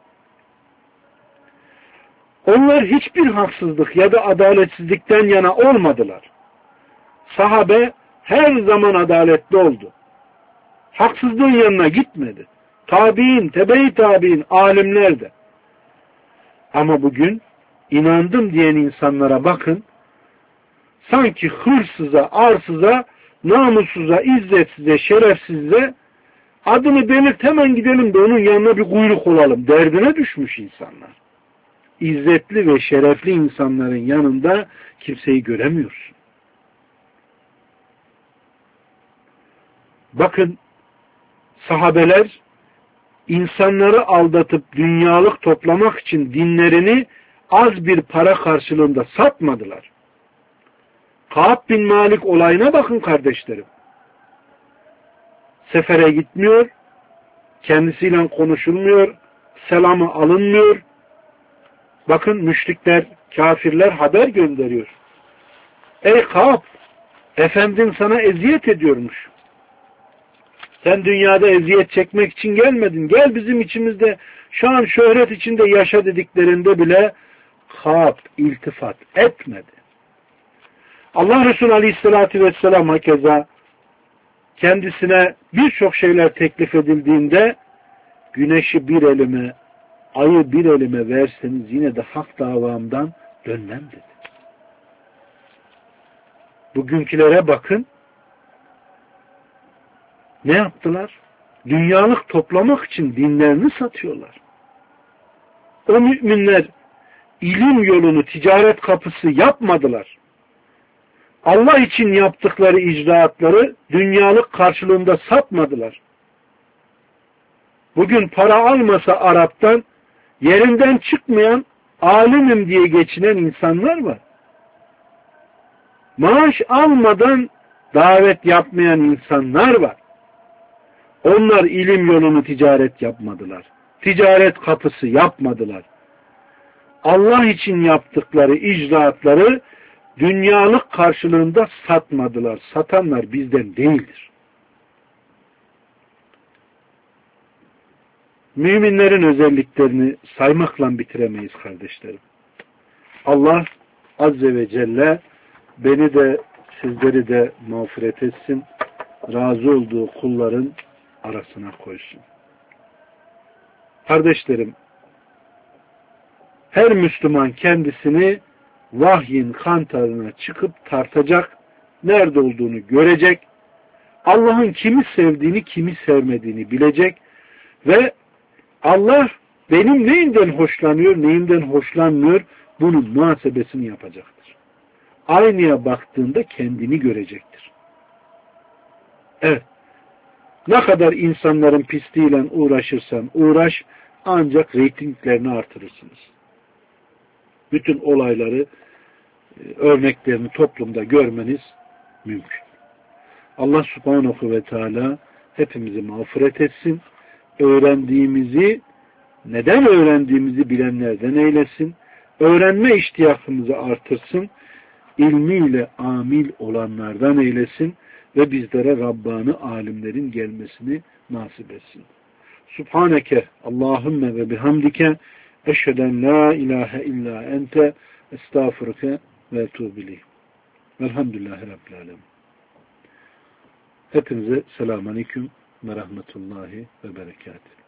Onlar hiçbir haksızlık ya da adaletsizlikten yana olmadılar. Sahabe her zaman adaletli oldu. Haksızlığın yanına gitmedi. Tabiin, tebe-i tabiin, alimler de. Ama bugün inandım diyen insanlara bakın, sanki hırsıza, arsıza namussuza, izzetsize, şerefsize adını belirt hemen gidelim de onun yanına bir kuyruk olalım derdine düşmüş insanlar. İzzetli ve şerefli insanların yanında kimseyi göremiyorsun. Bakın, sahabeler insanları aldatıp dünyalık toplamak için dinlerini az bir para karşılığında satmadılar. Kâb bin Malik olayına bakın kardeşlerim. Sefere gitmiyor, kendisiyle konuşulmuyor, selamı alınmıyor. Bakın müşrikler, kafirler haber gönderiyor. Ey Kâb, efendin sana eziyet ediyormuş. Sen dünyada eziyet çekmek için gelmedin. Gel bizim içimizde şan şöhret içinde yaşa dediklerinde bile Kâb iltifat etmedi. Allah Resulü Aleyhisselatü Vesselam hakeza kendisine birçok şeyler teklif edildiğinde güneşi bir elime, ayı bir elime verseniz yine de hak davamdan dönmem dedi. Bugünkülere bakın, ne yaptılar? Dünyalık toplamak için dinlerini satıyorlar. O müminler ilim yolunu ticaret kapısı yapmadılar. Allah için yaptıkları icraatları dünyalık karşılığında satmadılar. Bugün para almasa Arap'tan yerinden çıkmayan alimim diye geçinen insanlar var. Maaş almadan davet yapmayan insanlar var. Onlar ilim yolunu ticaret yapmadılar. Ticaret kapısı yapmadılar. Allah için yaptıkları icraatları dünyalık karşılığında satmadılar. Satanlar bizden değildir. Müminlerin özelliklerini saymakla bitiremeyiz kardeşlerim. Allah Azze ve Celle beni de sizleri de mağfiret etsin. Razı olduğu kulların arasına koysun. Kardeşlerim, her Müslüman kendisini vahyin kantarına çıkıp tartacak, nerede olduğunu görecek, Allah'ın kimi sevdiğini, kimi sevmediğini bilecek ve Allah benim neyimden hoşlanıyor, neyimden hoşlanmıyor, bunun muhasebesini yapacaktır. Aynaya baktığında kendini görecektir. Evet, ne kadar insanların pisliğiyle uğraşırsan uğraş, ancak reytinglerini artırırsınız. Bütün olayları, örneklerini toplumda görmeniz mümkün. Allah Subhanahu ve Teala hepimizi mağfiret etsin. Öğrendiğimizi, neden öğrendiğimizi bilenlerden eylesin. Öğrenme iştiyakımızı artırsın. İlmiyle amil olanlardan eylesin. Ve bizlere Rabbani alimlerin gelmesini nasip etsin. Subhaneke Allahümme ve bihamdike eşheden la ilahe illa ente estağfurke ve etûbü Velhamdülillahi Rabbil alemin. Hepinize selamun aleyküm ve rahmetullahi ve berekatuhu.